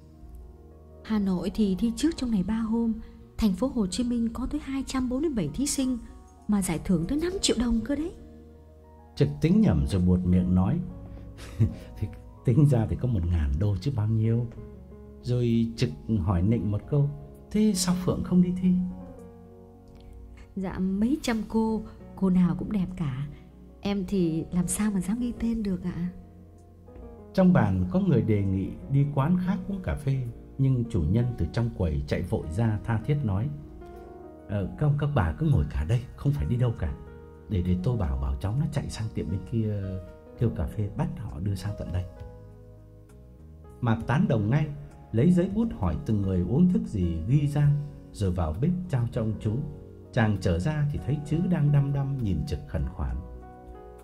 Hà Nội thì thi trước trong ngày ba hôm, thành phố Hồ Chí Minh có tới hai trăm bốn mươi bảy thí sinh mà giải thưởng tới năm triệu đồng cơ đấy. Trực tính nhẩm rồi buột miệng nói: thì tính ra thì có một ngàn đô chứ bao nhiêu. Rồi Trực hỏi nịnh một câu: thế sao Phượng không đi thi? Dạ mấy trăm cô, cô nào cũng đẹp cả. Em thì làm sao mà dám ghi tên được ạ? Trong bàn có người đề nghị đi quán khác uống cà phê, nhưng chủ nhân từ trong quầy chạy vội ra tha thiết nói: ờ, các, các bà cứ ngồi cả đây, không phải đi đâu cả. Để để tôi bảo bảo cháu nó chạy sang tiệm bên kia kêu cà phê bắt họ đưa sang tận đây. Mạc tán đồng ngay, lấy giấy bút hỏi từng người uống thức gì ghi ra, rồi vào bếp trao cho ông chú. Chàng trở ra thì thấy Trứ đang đăm đăm nhìn Trực khẩn khoản.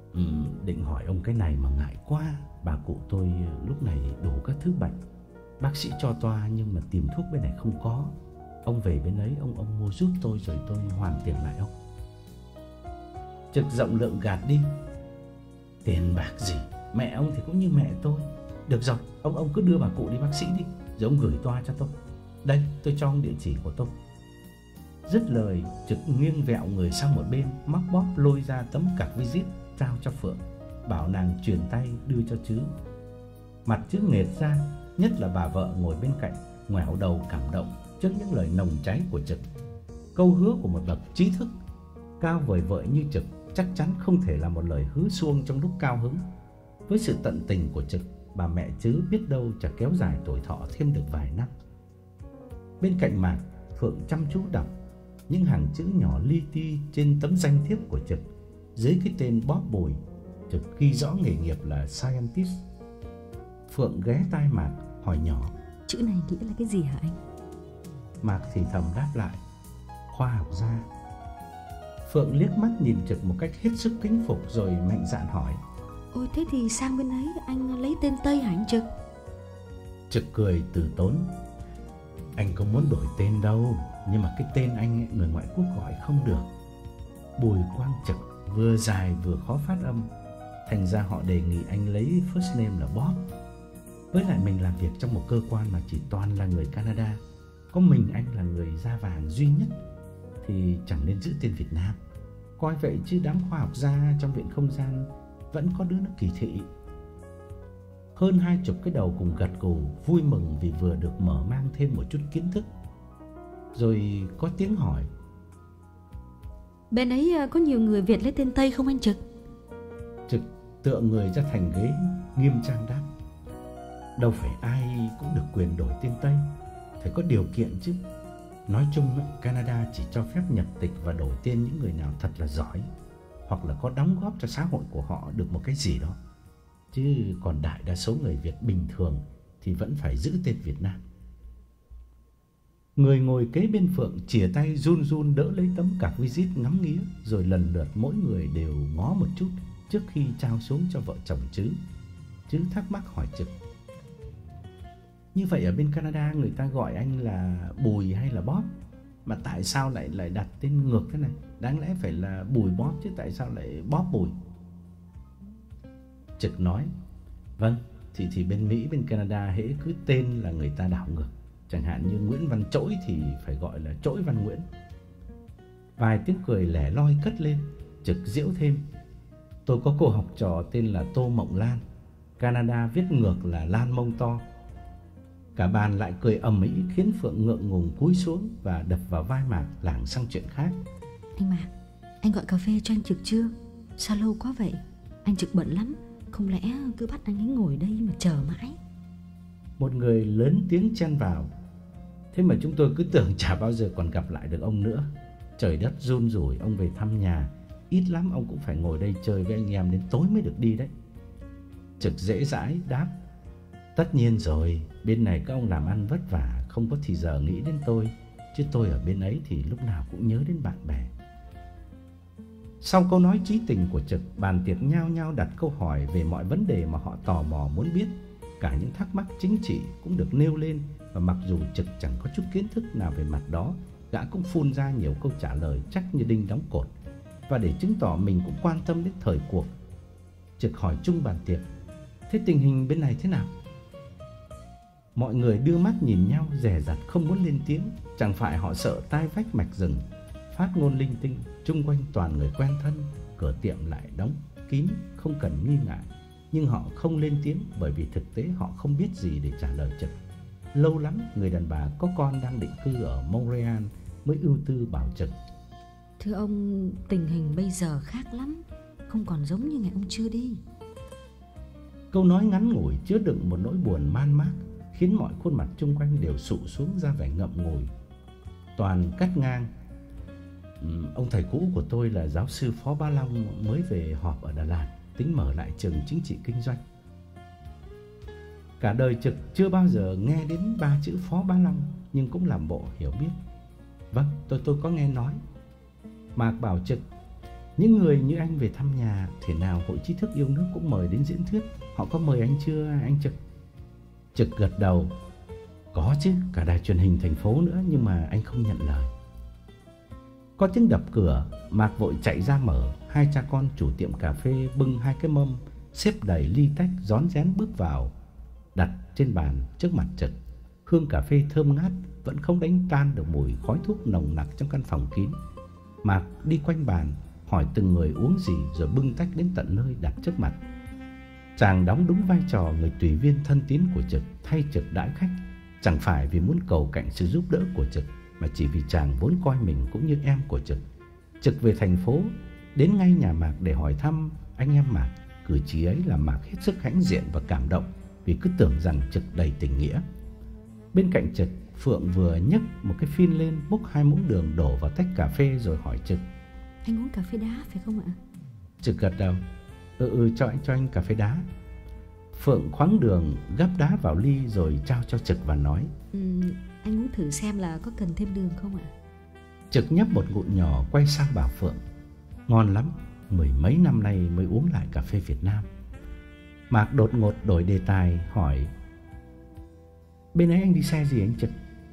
ừ, Định hỏi ông cái này mà ngại quá. Bà cụ tôi lúc này đủ các thứ bệnh. Bác sĩ cho toa nhưng mà tìm thuốc bên này không có. Ông về bên ấy, ông ông mua giúp tôi rồi tôi hoàn tiền lại ông. Trực rộng lượng gạt đi. Tiền bạc gì, mẹ ông thì cũng như mẹ tôi. Được rồi, ông ông cứ đưa bà cụ đi bác sĩ đi, rồi ông gửi toa cho tôi. Đây, tôi cho ông địa chỉ của tôi. Dứt lời, Trực nghiêng vẹo người sang một bên, móc bóp lôi ra tấm cạc visit trao cho Phượng, bảo nàng truyền tay đưa cho Chứ. Mặt Chứ nghệt ra, nhất là bà vợ ngồi bên cạnh, ngoẻo đầu cảm động trước những lời nồng cháy của Trực. Câu hứa của một bậc trí thức cao vời vợi như Trực chắc chắn không thể là một lời hứa suông trong lúc cao hứng. Với sự tận tình của Trực, bà mẹ Chứ biết đâu chả kéo dài tuổi thọ thêm được vài năm. Bên cạnh Mạc, Phượng chăm chú đọc những hàng chữ nhỏ li ti trên tấm danh thiếp của Trực. Dưới cái tên Bob Bùi, Trực ghi rõ nghề nghiệp là scientist. Phượng ghé tai Mạc hỏi nhỏ: Chữ này nghĩa là cái gì hả anh? Mạc thì thầm đáp lại: khoa học gia. Phượng liếc mắt nhìn Trực một cách hết sức kính phục rồi mạnh dạn hỏi: Ôi thế thì sang bên ấy anh lấy tên Tây hả anh Trực? Trực cười từ tốn: Anh không muốn đổi tên đâu, nhưng mà cái tên anh ấy, người ngoại quốc gọi không được. Bùi Quang Trực vừa dài vừa khó phát âm, thành ra họ đề nghị anh lấy first name là Bob. Với lại mình làm việc trong một cơ quan mà chỉ toàn là người Canada, có mình anh là người da vàng duy nhất, thì chẳng nên giữ tên Việt Nam. Coi vậy chứ đám khoa học gia trong viện không gian vẫn có đứa nó kỳ thị. Hơn hai chục cái đầu cùng gật gù vui mừng vì vừa được mở mang thêm một chút kiến thức. Rồi có tiếng hỏi: Bên ấy có nhiều người Việt lấy tên Tây không anh Trực? Trực tựa người ra thành ghế, nghiêm trang đáp: Đâu phải ai cũng được quyền đổi tên Tây, phải có điều kiện chứ. Nói chung Canada chỉ cho phép nhập tịch và đổi tên những người nào thật là giỏi, hoặc là có đóng góp cho xã hội của họ được một cái gì đó. Chứ còn đại đa số người Việt bình thường thì vẫn phải giữ tên Việt Nam. Người ngồi kế bên Phượng chìa tay run run đỡ lấy tấm cạc visit ngắm nghía, rồi lần lượt mỗi người đều ngó một chút trước khi trao xuống cho vợ chồng Chứ. Chứ thắc mắc hỏi Trực: Như vậy ở bên Canada người ta gọi anh là Bùi hay là Bob? Mà tại sao lại lại đặt tên ngược thế này? Đáng lẽ phải là Bùi Bob chứ tại sao lại Bob Bùi? Trực nói: Vâng, thì thì bên Mỹ, bên Canada hễ cứ tên là người ta đảo ngược. Chẳng hạn như Nguyễn Văn Trỗi thì phải gọi là Trỗi Văn Nguyễn. Vài tiếng cười lẻ loi cất lên. Trực giễu thêm: Tôi có cô học trò tên là Tô Mộng Lan, Canada viết ngược là Lan Mông To. Cả bàn lại cười ầm ĩ khiến Phượng ngượng ngùng cúi xuống và đập vào vai Mạc lảng sang chuyện khác. Anh Mạc, anh gọi cà phê cho anh Trực chưa? Sao lâu quá vậy? Anh Trực bận lắm, không lẽ cứ bắt anh ấy ngồi đây mà chờ mãi? Một người lớn tiếng chen vào: Thế mà chúng tôi cứ tưởng chả bao giờ còn gặp lại được ông nữa. Trời đất run rủi, ông về thăm nhà, ít lắm ông cũng phải ngồi đây chơi với anh em đến tối mới được đi đấy. Trực dễ dãi đáp: Tất nhiên rồi, bên này các ông làm ăn vất vả, không có thì giờ nghĩ đến tôi. Chứ tôi ở bên ấy thì lúc nào cũng nhớ đến bạn bè. Sau câu nói chí tình của Trực, bàn tiệc nhao nhao đặt câu hỏi về mọi vấn đề mà họ tò mò muốn biết. Cả những thắc mắc chính trị cũng được nêu lên. Và mặc dù Trực chẳng có chút kiến thức nào về mặt đó, gã cũng phun ra nhiều câu trả lời chắc như đinh đóng cột. Và để chứng tỏ mình cũng quan tâm đến thời cuộc, Trực hỏi chung bàn tiệc: Thế tình hình bên này thế nào? Mọi người đưa mắt nhìn nhau dè dặt không muốn lên tiếng. Chẳng phải họ sợ tai vách mạch rừng, phát ngôn linh tinh, chung quanh toàn người quen thân, cửa tiệm lại đóng kín không cần nghi ngại. Nhưng họ không lên tiếng bởi vì thực tế họ không biết gì để trả lời Trực. Lâu lắm người đàn bà có con đang định cư ở Montreal mới ưu tư bảo Trực: Thưa ông, tình hình bây giờ khác lắm, không còn giống như ngày ông chưa đi. Câu nói ngắn ngủi chứa đựng một nỗi buồn man mác, khiến mọi khuôn mặt chung quanh đều sụ xuống ra vẻ ngậm ngùi. Toàn cắt ngang: Ông thầy cũ của tôi là giáo sư Phó Bá Long mới về họp ở Đà Lạt, tính mở lại trường chính trị kinh doanh. Cả đời Trực chưa bao giờ nghe đến ba chữ Phó Bá Long, nhưng cũng làm bộ hiểu biết: Vâng, tôi tôi có nghe nói. Mạc bảo Trực: Những người như anh về thăm nhà, thể nào Hội Trí Thức Yêu Nước cũng mời đến diễn thuyết. Họ có mời anh chưa anh Trực? Trực gật đầu. Có chứ, cả đài truyền hình thành phố nữa, nhưng mà anh không nhận lời. Có tiếng đập cửa, Mạc vội chạy ra mở. Hai cha con chủ tiệm cà phê bưng hai cái mâm xếp đầy ly tách rón rén bước vào, đặt trên bàn trước mặt Trực. Hương cà phê thơm ngát vẫn không đánh tan được mùi khói thuốc nồng nặc trong căn phòng kín. Mạc đi quanh bàn hỏi từng người uống gì rồi bưng tách đến tận nơi đặt trước mặt. Chàng đóng đúng vai trò người tùy viên thân tín của Trực, thay Trực đãi khách, chẳng phải vì muốn cầu cạnh sự giúp đỡ của Trực, mà chỉ vì chàng vốn coi mình cũng như em của Trực. Trực về thành phố, đến ngay nhà Mạc để hỏi thăm anh em Mạc. Cử chỉ ấy làm Mạc hết sức hãnh diện và cảm động, vì cứ tưởng rằng Trực đầy tình nghĩa. Bên cạnh Trực, Phượng vừa nhấc một cái phin lên, múc hai muỗng đường đổ vào tách cà phê rồi hỏi Trực. Anh uống cà phê đá phải không ạ? Trực gật đầu. Ừ ừ cho anh cho anh cà phê đá. Phượng khoáng đường gắp đá vào ly rồi trao cho Trực và nói. Ừ, anh uống thử xem là có cần thêm đường không ạ? Trực nhấp một ngụm nhỏ quay sang bảo Phượng. Ngon lắm, mười mấy năm nay mới uống lại cà phê Việt Nam. Mạc đột ngột đổi đề tài hỏi. Bên ấy anh đi xe gì anh Trực?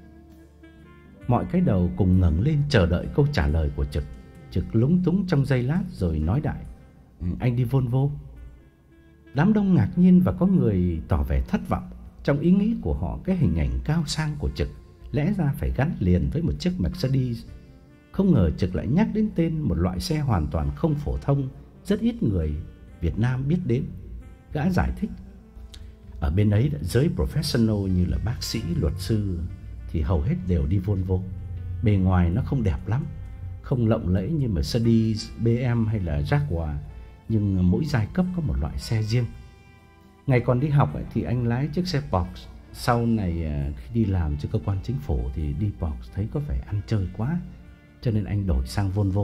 Mọi cái đầu cùng ngẩng lên chờ đợi câu trả lời của Trực. Trực lúng túng trong giây lát rồi nói đại. Anh đi Volvo. Đám đông ngạc nhiên và có người tỏ vẻ thất vọng. Trong ý nghĩ của họ, cái hình ảnh cao sang của Trực lẽ ra phải gắn liền với một chiếc Mercedes. Không ngờ Trực lại nhắc đến tên một loại xe hoàn toàn không phổ thông, rất ít người Việt Nam biết đến. Gã giải thích. Ở bên ấy, giới professional như là bác sĩ, luật sư thì hầu hết đều đi Volvo. Bề ngoài nó không đẹp lắm, không lộng lẫy như Mercedes, bê em hay là Jaguar, nhưng mỗi giai cấp có một loại xe riêng. Ngày còn đi học ấy, thì anh lái chiếc xe Porsche. Sau này khi đi làm cho cơ quan chính phủ thì đi Porsche thấy có vẻ ăn chơi quá, cho nên anh đổi sang Volvo.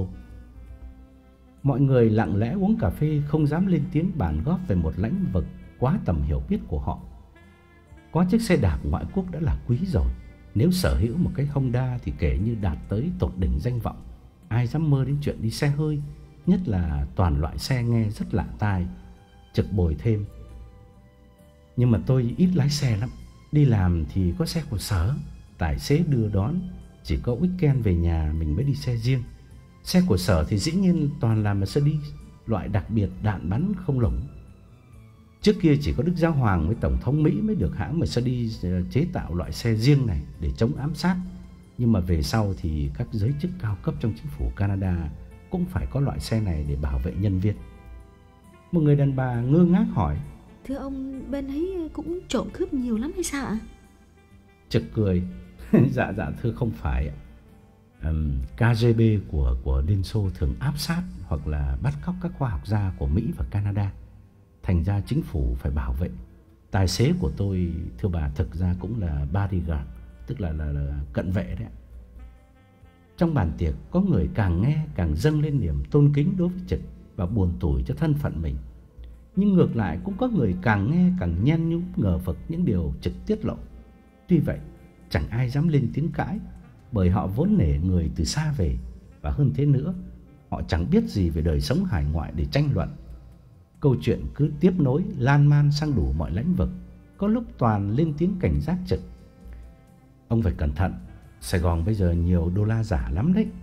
Mọi người lặng lẽ uống cà phê, không dám lên tiếng bàn góp về một lĩnh vực quá tầm hiểu biết của họ. Có chiếc xe đạp ngoại quốc đã là quý rồi. Nếu sở hữu một cái Honda thì kể như đạt tới tột đỉnh danh vọng. Ai dám mơ đến chuyện đi xe hơi, nhất là toàn loại xe nghe rất lạ tai. Trực bồi thêm. Nhưng mà tôi ít lái xe lắm. Đi làm thì có xe của sở, tài xế đưa đón. Chỉ có weekend về nhà mình mới đi xe riêng. Xe của sở thì dĩ nhiên toàn là Mercedes, loại đặc biệt đạn bắn không lủng. Trước kia chỉ có Đức Giáo Hoàng với Tổng thống Mỹ mới được hãng Mercedes chế tạo loại xe riêng này để chống ám sát. Nhưng mà về sau thì các giới chức cao cấp trong chính phủ Canada cũng phải có loại xe này để bảo vệ nhân viên. Một người đàn bà ngơ ngác hỏi. Thưa ông, bên ấy cũng trộm cướp nhiều lắm hay sao ạ? Trực cười. Dạ dạ thưa không phải ạ. Um, ca giê bê của, của Liên Xô thường áp sát hoặc là bắt cóc các khoa học gia của Mỹ và Canada. Thành ra chính phủ phải bảo vệ. Tài xế của tôi, thưa bà, thực ra cũng là bodyguard, tức là, là, là cận vệ đấy. Trong bàn tiệc, có người càng nghe càng dâng lên niềm tôn kính đối với Trực và buồn tủi cho thân phận mình. Nhưng ngược lại cũng có người càng nghe càng nhen nhúm ngờ vực những điều Trực tiết lộ. Tuy vậy, chẳng ai dám lên tiếng cãi, bởi họ vốn nể người từ xa về. Và hơn thế nữa, họ chẳng biết gì về đời sống hải ngoại để tranh luận. Câu chuyện cứ tiếp nối lan man sang đủ mọi lĩnh vực. Có lúc toàn lên tiếng cảnh giác Trực. Ông phải cẩn thận, Sài Gòn bây giờ nhiều đô la giả lắm đấy.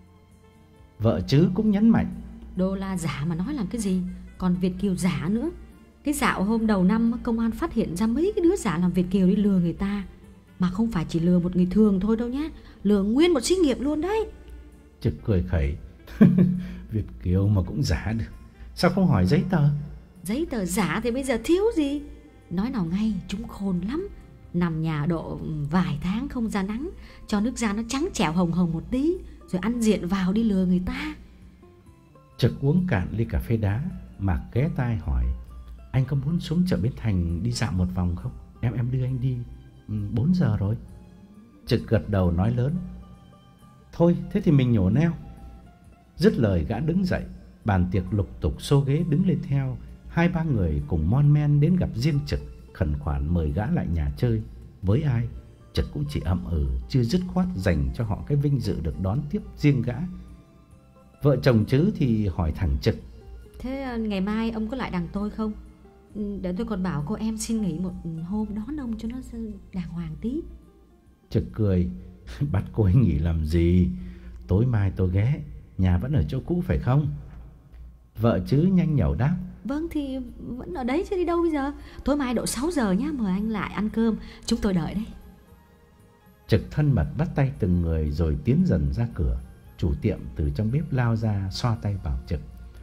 Vợ Chứ cũng nhấn mạnh. Đô la giả mà nói làm cái gì? Còn Việt kiều giả nữa. Cái dạo hôm đầu năm công an phát hiện ra mấy cái đứa giả làm Việt kiều đi lừa người ta. Mà không phải chỉ lừa một người thường thôi đâu nhé, lừa nguyên một xí nghiệp luôn đấy. Trực cười khẩy. Việt kiều mà cũng giả được, sao không hỏi giấy tờ? Giấy tờ giả thì bây giờ thiếu gì. Nói nào ngay, chúng khôn lắm. Nằm nhà độ vài tháng không ra nắng, cho nước da nó trắng trẻo hồng hồng một tí, rồi ăn diện vào đi lừa người ta. Trực uống cạn ly cà phê đá. Mạc ghé tai hỏi. Anh có muốn xuống chợ Bến Thành đi dạo một vòng không? Em em đưa anh đi. ừ, bốn giờ rồi. Trực gật đầu nói lớn. Thôi thế thì mình nhổ neo. Dứt lời gã đứng dậy. Bàn tiệc lục tục xô ghế đứng lên theo. Hai ba người cùng mon men đến gặp riêng Trực, khẩn khoản mời gã lại nhà chơi. Với ai, Trực cũng chỉ ậm ừ, chưa dứt khoát dành cho họ cái vinh dự được đón tiếp riêng gã. Vợ chồng Trứ thì hỏi thẳng Trực. Thế ngày mai ông có lại đằng tôi không? Để tôi còn bảo cô em xin nghỉ một hôm đón ông cho nó đàng hoàng tí. Trực cười. Bắt cô ấy nghỉ làm gì? Tối mai tôi ghé. Nhà vẫn ở chỗ cũ phải không? Vợ Trứ nhanh nhảu đáp. Vâng thì vẫn ở đấy chứ đi đâu bây giờ. Tối mai độ sáu giờ nhá, mời anh lại ăn cơm. Chúng tôi đợi đây. Trực thân mật bắt tay từng người rồi tiến dần ra cửa. Chủ tiệm từ trong bếp lao ra xoa tay bảo Trực.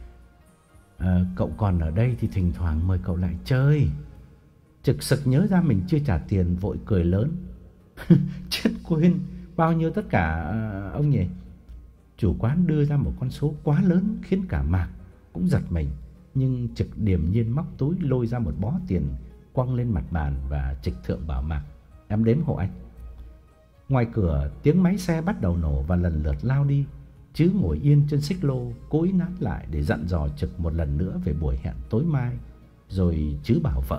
À, cậu còn ở đây thì thỉnh thoảng mời cậu lại chơi. Trực sực nhớ ra mình chưa trả tiền, vội cười lớn. Chết quên, bao nhiêu tất cả à, ông nhỉ? Chủ quán đưa ra một con số quá lớn khiến cả Mạc cũng giật mình. Nhưng Trực điềm nhiên móc túi lôi ra một bó tiền quăng lên mặt bàn và trịch thượng bảo Mạc. Em đếm hộ anh. Ngoài cửa tiếng máy xe bắt đầu nổ và lần lượt lao đi. Chứ ngồi yên trên xích lô cố ý nán lại để dặn dò Trực một lần nữa về buổi hẹn tối mai. Rồi Chứ bảo vợ.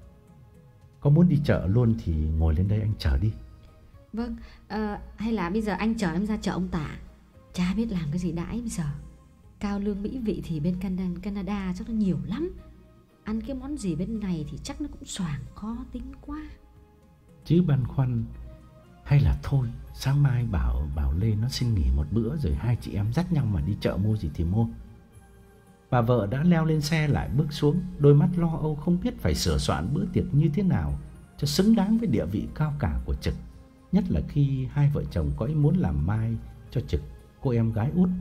Có muốn đi chợ luôn thì ngồi lên đây anh chở đi. Vâng, à, hay là bây giờ anh chở em ra chợ ông Tả. Chả biết làm cái gì đãi bây giờ. Cao lương mỹ vị thì bên Canada, Canada chắc nó nhiều lắm. Ăn cái món gì bên này thì chắc nó cũng xoàng, khó tính quá. Chứ băn khoăn. Hay là thôi, sáng mai bảo bảo Lê nó xin nghỉ một bữa rồi hai chị em dắt nhau mà đi chợ mua gì thì mua. Bà vợ đã leo lên xe lại bước xuống, đôi mắt lo âu không biết phải sửa soạn bữa tiệc như thế nào cho xứng đáng với địa vị cao cả của Trực. Nhất là khi hai vợ chồng có ý muốn làm mai cho Trực, cô em gái út.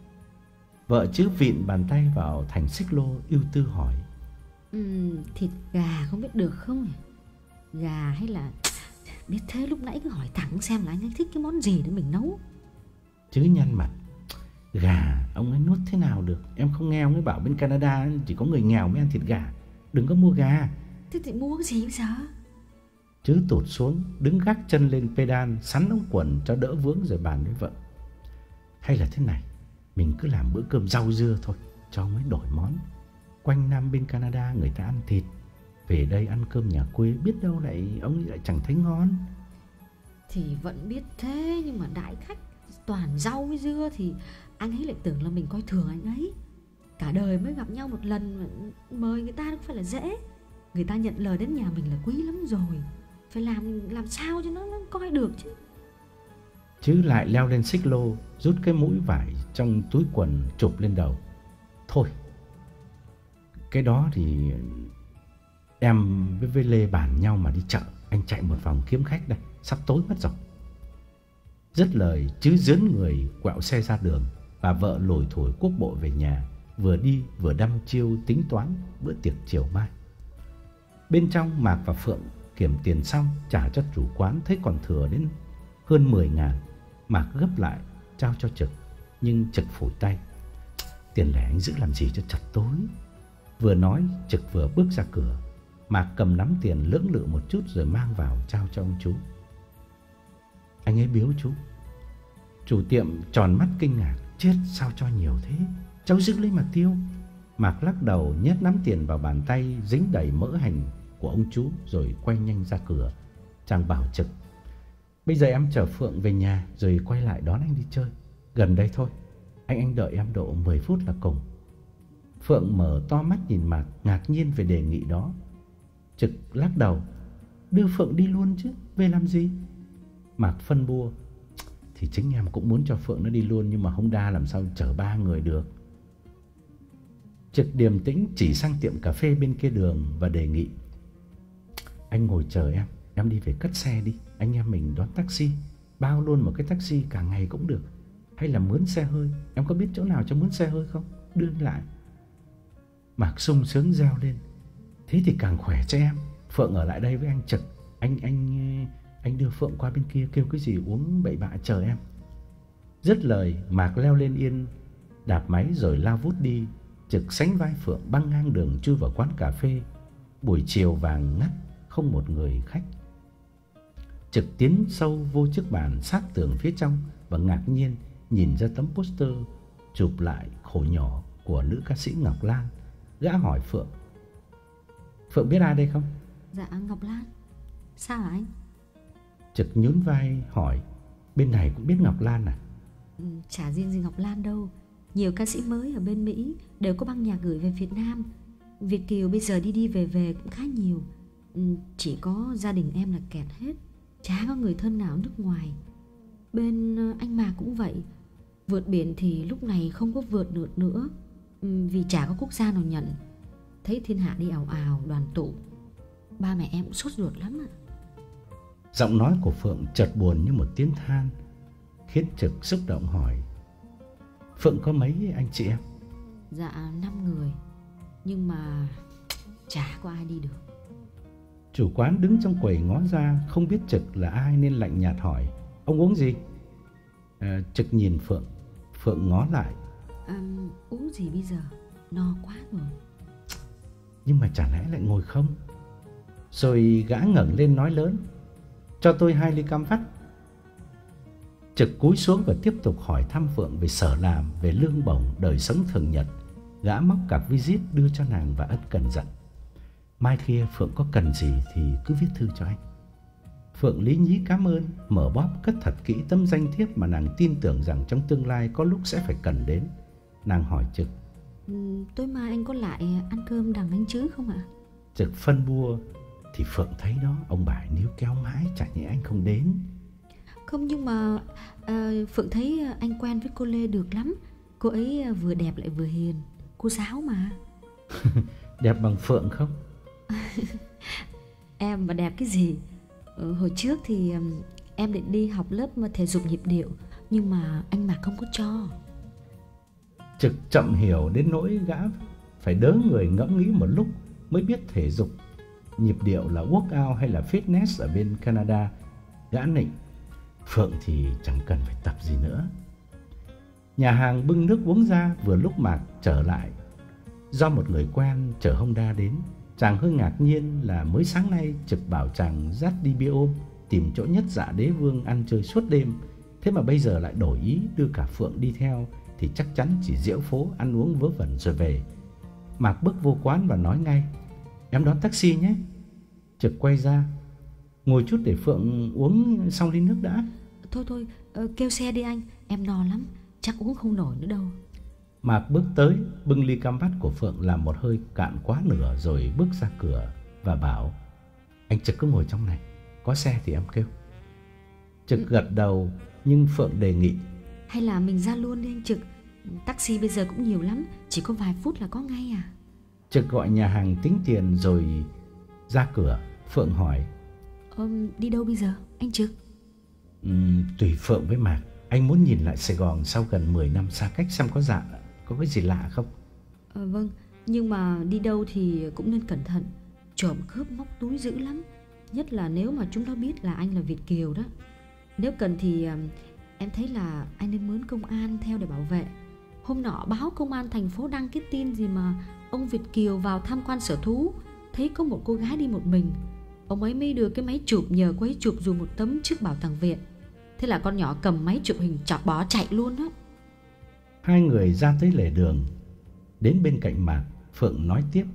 Vợ Chứ vịn bàn tay vào thành xích lô ưu tư hỏi. uhm, Thịt gà không biết được không? Gà hay là... Biết thế lúc nãy cứ hỏi thẳng xem là anh ấy thích cái món gì để mình nấu. Chứ nhăn mặt. Gà ông ấy nuốt thế nào được. Em không nghe ông ấy bảo bên Canada chỉ có người nghèo mới ăn thịt gà. Đừng có mua gà. Thế thì mua cái gì bây giờ? Chứ tụt xuống, đứng gác chân lên pedal, sắn ống quần cho đỡ vướng rồi bàn với vợ. Hay là thế này, mình cứ làm bữa cơm rau dưa thôi, cho ông ấy đổi món. Quanh năm bên Canada người ta ăn thịt, về đây ăn cơm nhà quê biết đâu lại ông ấy lại chẳng thấy ngon. Thì vẫn biết thế, nhưng mà đại khách toàn rau với dưa thì anh ấy lại tưởng là mình coi thường anh ấy. Cả đời mới gặp nhau một lần mà mời người ta cũng phải là dễ. Người ta nhận lời đến nhà mình là quý lắm rồi. Phải làm làm sao cho nó, nó coi được chứ. Chứ lại leo lên xích lô, rút cái mũi vải trong túi quần chụp lên đầu. Thôi, cái đó thì em với, với Lê bàn nhau mà đi chợ. Anh chạy một vòng kiếm khách đây, sắp tối mất rồi. Dứt lời, Chứ dướn người quẹo xe ra đường. Và vợ lủi thủi cuốc bộ về nhà, vừa đi vừa đăm chiêu tính toán bữa tiệc chiều mai. Bên trong, Mạc và Phượng kiểm tiền xong trả cho chủ quán, thấy còn thừa đến hơn mười ngàn. Mạc gấp lại trao cho Trực, nhưng Trực phủi tay. Tiền lẻ anh giữ làm gì cho chật tối. Vừa nói, Trực vừa bước ra cửa. Mạc cầm nắm tiền lưỡng lự một chút rồi mang vào trao cho ông chú. Anh ấy biếu chú. Chủ tiệm tròn mắt kinh ngạc. Chết, sao cho nhiều thế? Cháu giữ lấy mà tiêu. Mạc lắc đầu nhét nắm tiền vào bàn tay dính đầy mỡ hành của ông chú rồi quay nhanh ra cửa. Chàng bảo Trực. Bây giờ em chở Phượng về nhà rồi quay lại đón anh đi chơi. Gần đây thôi. Anh anh đợi em độ mười phút là cùng. Phượng mở to mắt nhìn Mạc, ngạc nhiên về đề nghị đó. Trực lắc đầu. Đưa Phượng đi luôn chứ, về làm gì? Mạc phân bua. Thì chính em cũng muốn cho Phượng nó đi luôn, nhưng mà Honda làm sao chở ba người được. Trực điềm tĩnh chỉ sang tiệm cà phê bên kia đường và đề nghị. Anh ngồi chờ em, em đi về cất xe đi. Anh em mình đón taxi, bao luôn một cái taxi cả ngày cũng được. Hay là mướn xe hơi, em có biết chỗ nào cho mướn xe hơi không? Đưa lại. Mạc sung sướng reo lên. Thế thì càng khỏe cho em. Phượng ở lại đây với anh Trực. Anh anh anh đưa Phượng qua bên kia kêu cái gì uống bậy bạ chờ em. Dứt lời, Mạc leo lên yên, đạp máy rồi lao vút đi. Trực sánh vai Phượng băng ngang đường chui vào quán cà phê. Buổi chiều vàng ngắt, không một người khách. Trực tiến sâu vô chiếc bàn sát tường phía trong và ngạc nhiên nhìn ra tấm poster chụp lại khổ nhỏ của nữ ca sĩ Ngọc Lan. Gã hỏi Phượng. Phượng biết ai đây không? Dạ Ngọc Lan. Sao hả anh? Trực nhún vai hỏi. Bên này cũng biết Ngọc Lan à? Ừ, chả riêng gì Ngọc Lan đâu. Nhiều ca sĩ mới ở bên Mỹ đều có băng nhạc gửi về Việt Nam. Việt kiều bây giờ đi đi về về cũng khá nhiều. Chỉ có gia đình em là kẹt hết, chả có người thân nào nước ngoài. Bên anh Mạc cũng vậy. Vượt biển thì lúc này không có vượt được nữa, vì chả có quốc gia nào nhận. Thấy thiên hạ đi ào ào đoàn tụ, ba mẹ em cũng sốt ruột lắm ạ. Giọng nói của Phượng chợt buồn như một tiếng than, khiến Trực xúc động hỏi: Phượng có mấy anh chị em? Dạ năm người, nhưng mà chả có ai đi được. Chủ quán đứng trong quầy ngó ra, không biết Trực là ai nên lạnh nhạt hỏi: Ông uống gì? À, Trực nhìn Phượng, Phượng ngó lại: à, Uống gì bây giờ, no quá rồi. Nhưng mà chả lẽ lại ngồi không? Rồi gã ngẩng lên nói lớn: Cho tôi hai ly cam vắt. Trực cúi xuống và tiếp tục hỏi thăm Phượng về sở làm, về lương bổng, đời sống thường nhật. Gã móc cặp visit đưa cho nàng và ân cần dặn: Mai kia Phượng có cần gì thì cứ viết thư cho anh. Phượng lý nhí cảm ơn, mở bóp cất thật kỹ tấm danh thiếp mà nàng tin tưởng rằng trong tương lai có lúc sẽ phải cần đến. Nàng hỏi Trực: ừ, Tối mai anh có lại ăn cơm đằng anh chứ không ạ? Trực phân bua: Thì Phượng thấy đó, ông bà níu kéo mãi, chả nhẽ anh không đến. Không, nhưng mà à, Phượng thấy anh quen với cô Lê được lắm. Cô ấy vừa đẹp lại vừa hiền, cô giáo mà. Đẹp bằng Phượng không? Em mà đẹp cái gì. ừ, Hồi trước thì em định đi học lớp thể dục nhịp điệu, nhưng mà anh Mạc không có cho. Trực chậm hiểu đến nỗi gã phải đớ người ngẫm nghĩ một lúc mới biết thể dục nhịp điệu là workout hay là fitness ở bên Canada. Gã nịnh: Phượng thì chẳng cần phải tập gì nữa. Nhà hàng bưng nước uống ra, vừa lúc Mạc trở lại do một người quen chở Honda đến. Chàng hơi ngạc nhiên là mới sáng nay Trực bảo chàng dắt đi bia ôm, tìm chỗ Nhất Dạ Đế Vương ăn chơi suốt đêm. Thế mà bây giờ lại đổi ý đưa cả Phượng đi theo, thì chắc chắn chỉ diễu phố ăn uống vớ vẩn rồi về. Mạc bước vô quán và nói ngay: Em đón taxi nhé. Trực quay ra: Ngồi chút để Phượng uống xong ly nước đã. Thôi thôi, uh, kêu xe đi anh, em no lắm, chắc uống không nổi nữa đâu. Mạc bước tới, bưng ly cam vắt của Phượng làm một hơi cạn quá nửa rồi bước ra cửa và bảo: Anh Trực cứ ngồi trong này, có xe thì em kêu. Trực ừ. gật đầu, nhưng Phượng đề nghị: Hay là mình ra luôn đi anh Trực, taxi bây giờ cũng nhiều lắm, chỉ có vài phút là có ngay à. Trực gọi nhà hàng tính tiền rồi ra cửa. Phượng hỏi: ờ, Đi đâu bây giờ anh Trực? Ừ, tùy Phượng với Mạc. Anh muốn nhìn lại Sài Gòn sau gần mười năm xa cách xem có dạ có cái gì lạ không. ờ, Vâng, nhưng mà đi đâu thì cũng nên cẩn thận. Trộm cướp móc túi dữ lắm, nhất là nếu mà chúng nó biết là anh là Việt kiều đó. Nếu cần thì em thấy là anh nên mướn công an theo để bảo vệ. Hôm nọ báo công an thành phố đăng cái tin gì mà ông Việt kiều vào tham quan sở thú, thấy có một cô gái đi một mình. Ông ấy mới đưa cái máy chụp nhờ cô ấy chụp dùng một tấm trước bảo tàng Việt. Thế là con nhỏ cầm máy chụp hình chọc bỏ chạy luôn đó. Hai người ra tới lề đường, đến bên cạnh Mạc. Phượng nói tiếp: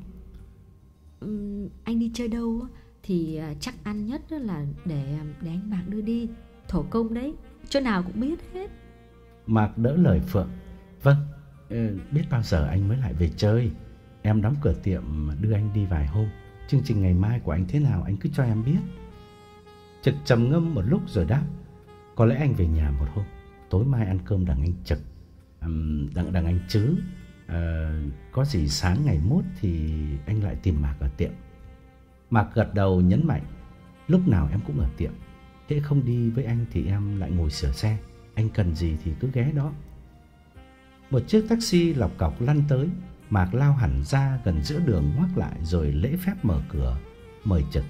uhm, Anh đi chơi đâu thì chắc ăn nhất là để, để anh Mạc đưa đi. Thổ công đấy, chỗ nào cũng biết hết. Mạc đỡ lời Phượng: Vâng, biết bao giờ anh mới lại về chơi. Em đóng cửa tiệm đưa anh đi vài hôm. Chương trình ngày mai của anh thế nào anh cứ cho em biết. Trực trầm ngâm một lúc rồi đáp: Có lẽ anh về nhà một hôm, tối mai ăn cơm đằng anh Trực, đằng, đằng anh Chứ. à, Có gì sáng ngày mốt thì anh lại tìm Mạc ở tiệm. Mạc gật đầu nhấn mạnh: Lúc nào em cũng ở tiệm. Hễ không đi với anh thì em lại ngồi sửa xe. Anh cần gì thì cứ ghé đó. Một chiếc taxi lọc cọc lăn tới. Mạc lao hẳn ra gần giữa đường ngoắc lại rồi lễ phép mở cửa mời Trực.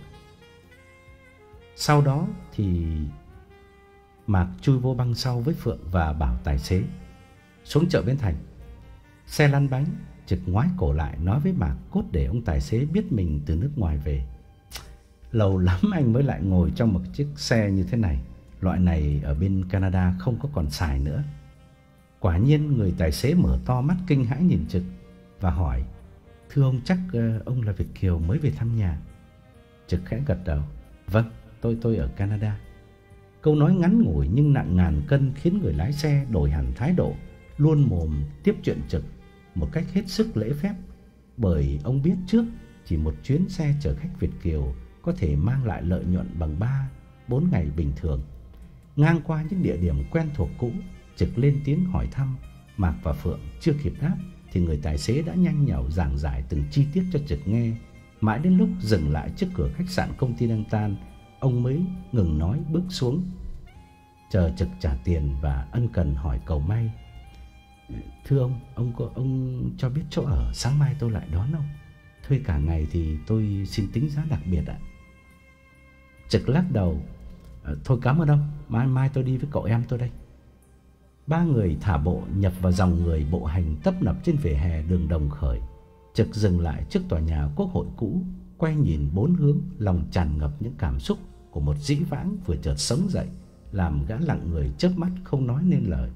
Sau đó thì Mạc chui vô băng sau với Phượng và bảo tài xế xuống chợ Bến Thành. Xe lăn bánh, Trực ngoái cổ lại nói với Mạc cốt để ông tài xế biết mình từ nước ngoài về. Lâu lắm anh mới lại ngồi trong một chiếc xe như thế này. Loại này ở bên Canada không có còn xài nữa. Quả nhiên người tài xế mở to mắt kinh hãi nhìn Trực và hỏi: Thưa ông, chắc uh, ông là Việt kiều mới về thăm nhà? Trực khẽ gật đầu: Vâng, tôi tôi ở Canada. Câu nói ngắn ngủi nhưng nặng ngàn cân khiến người lái xe đổi hẳn thái độ. luôn mồm tiếp chuyện Trực một cách hết sức lễ phép, bởi ông biết trước chỉ một chuyến xe chở khách Việt kiều có thể mang lại lợi nhuận bằng ba bốn ngày bình thường. Ngang qua những địa điểm quen thuộc cũ, Trực lên tiếng hỏi thăm. Mạc và Phượng chưa kịp đáp thì người tài xế đã nhanh nhảu giảng giải từng chi tiết cho Trực nghe. Mãi đến lúc dừng lại trước cửa khách sạn công ty đang tan, ông mới ngừng nói, bước xuống, chờ Trực trả tiền và ân cần hỏi cầu may: "Thưa ông, ông có ông cho biết chỗ ở, sáng mai tôi lại đón ông. Thuê cả ngày thì tôi xin tính giá đặc biệt ạ." Trực lắc đầu: "Thôi cảm ơn ông, mai mai tôi đi với cậu em tôi đây." Ba người thả bộ nhập vào dòng người bộ hành tấp nập trên vỉa hè đường Đồng Khởi. Trực dừng lại trước tòa nhà Quốc hội cũ, quay nhìn bốn hướng, lòng tràn ngập những cảm xúc của một dĩ vãng vừa chợt sống dậy, làm gã lặng người chớp mắt không nói nên lời.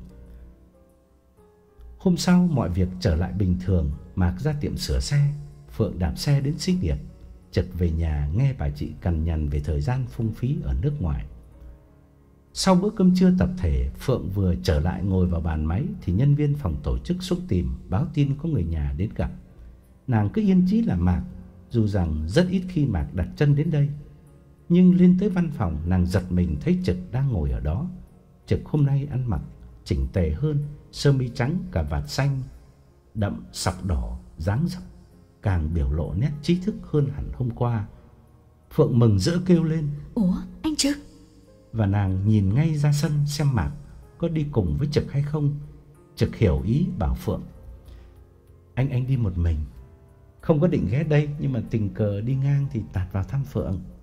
Hôm sau mọi việc trở lại bình thường. Mạc ra tiệm sửa xe, Phượng đạp xe đến xí nghiệp, Trực về nhà nghe bà chị cằn nhằn về thời gian phung phí ở nước ngoài. Sau bữa cơm trưa tập thể, Phượng vừa trở lại ngồi vào bàn máy thì nhân viên phòng tổ chức xuống tìm, báo tin có người nhà đến gặp. Nàng cứ yên chí là Mạc, dù rằng rất ít khi Mạc đặt chân đến đây. Nhưng lên tới văn phòng, nàng giật mình thấy Trực đang ngồi ở đó. Trực hôm nay ăn mặc chỉnh tề hơn, sơ mi trắng, cà vạt xanh đậm sọc đỏ, dáng dấp càng biểu lộ nét trí thức hơn hẳn hôm qua. Phượng mừng rỡ kêu lên: "Ủa, anh Trực?" Và nàng nhìn ngay ra sân xem Mạc có đi cùng với Trực hay không. Trực hiểu ý bảo Phượng: Anh anh đi một mình, không có định ghé đây, nhưng mà tình cờ đi ngang thì tạt vào thăm Phượng."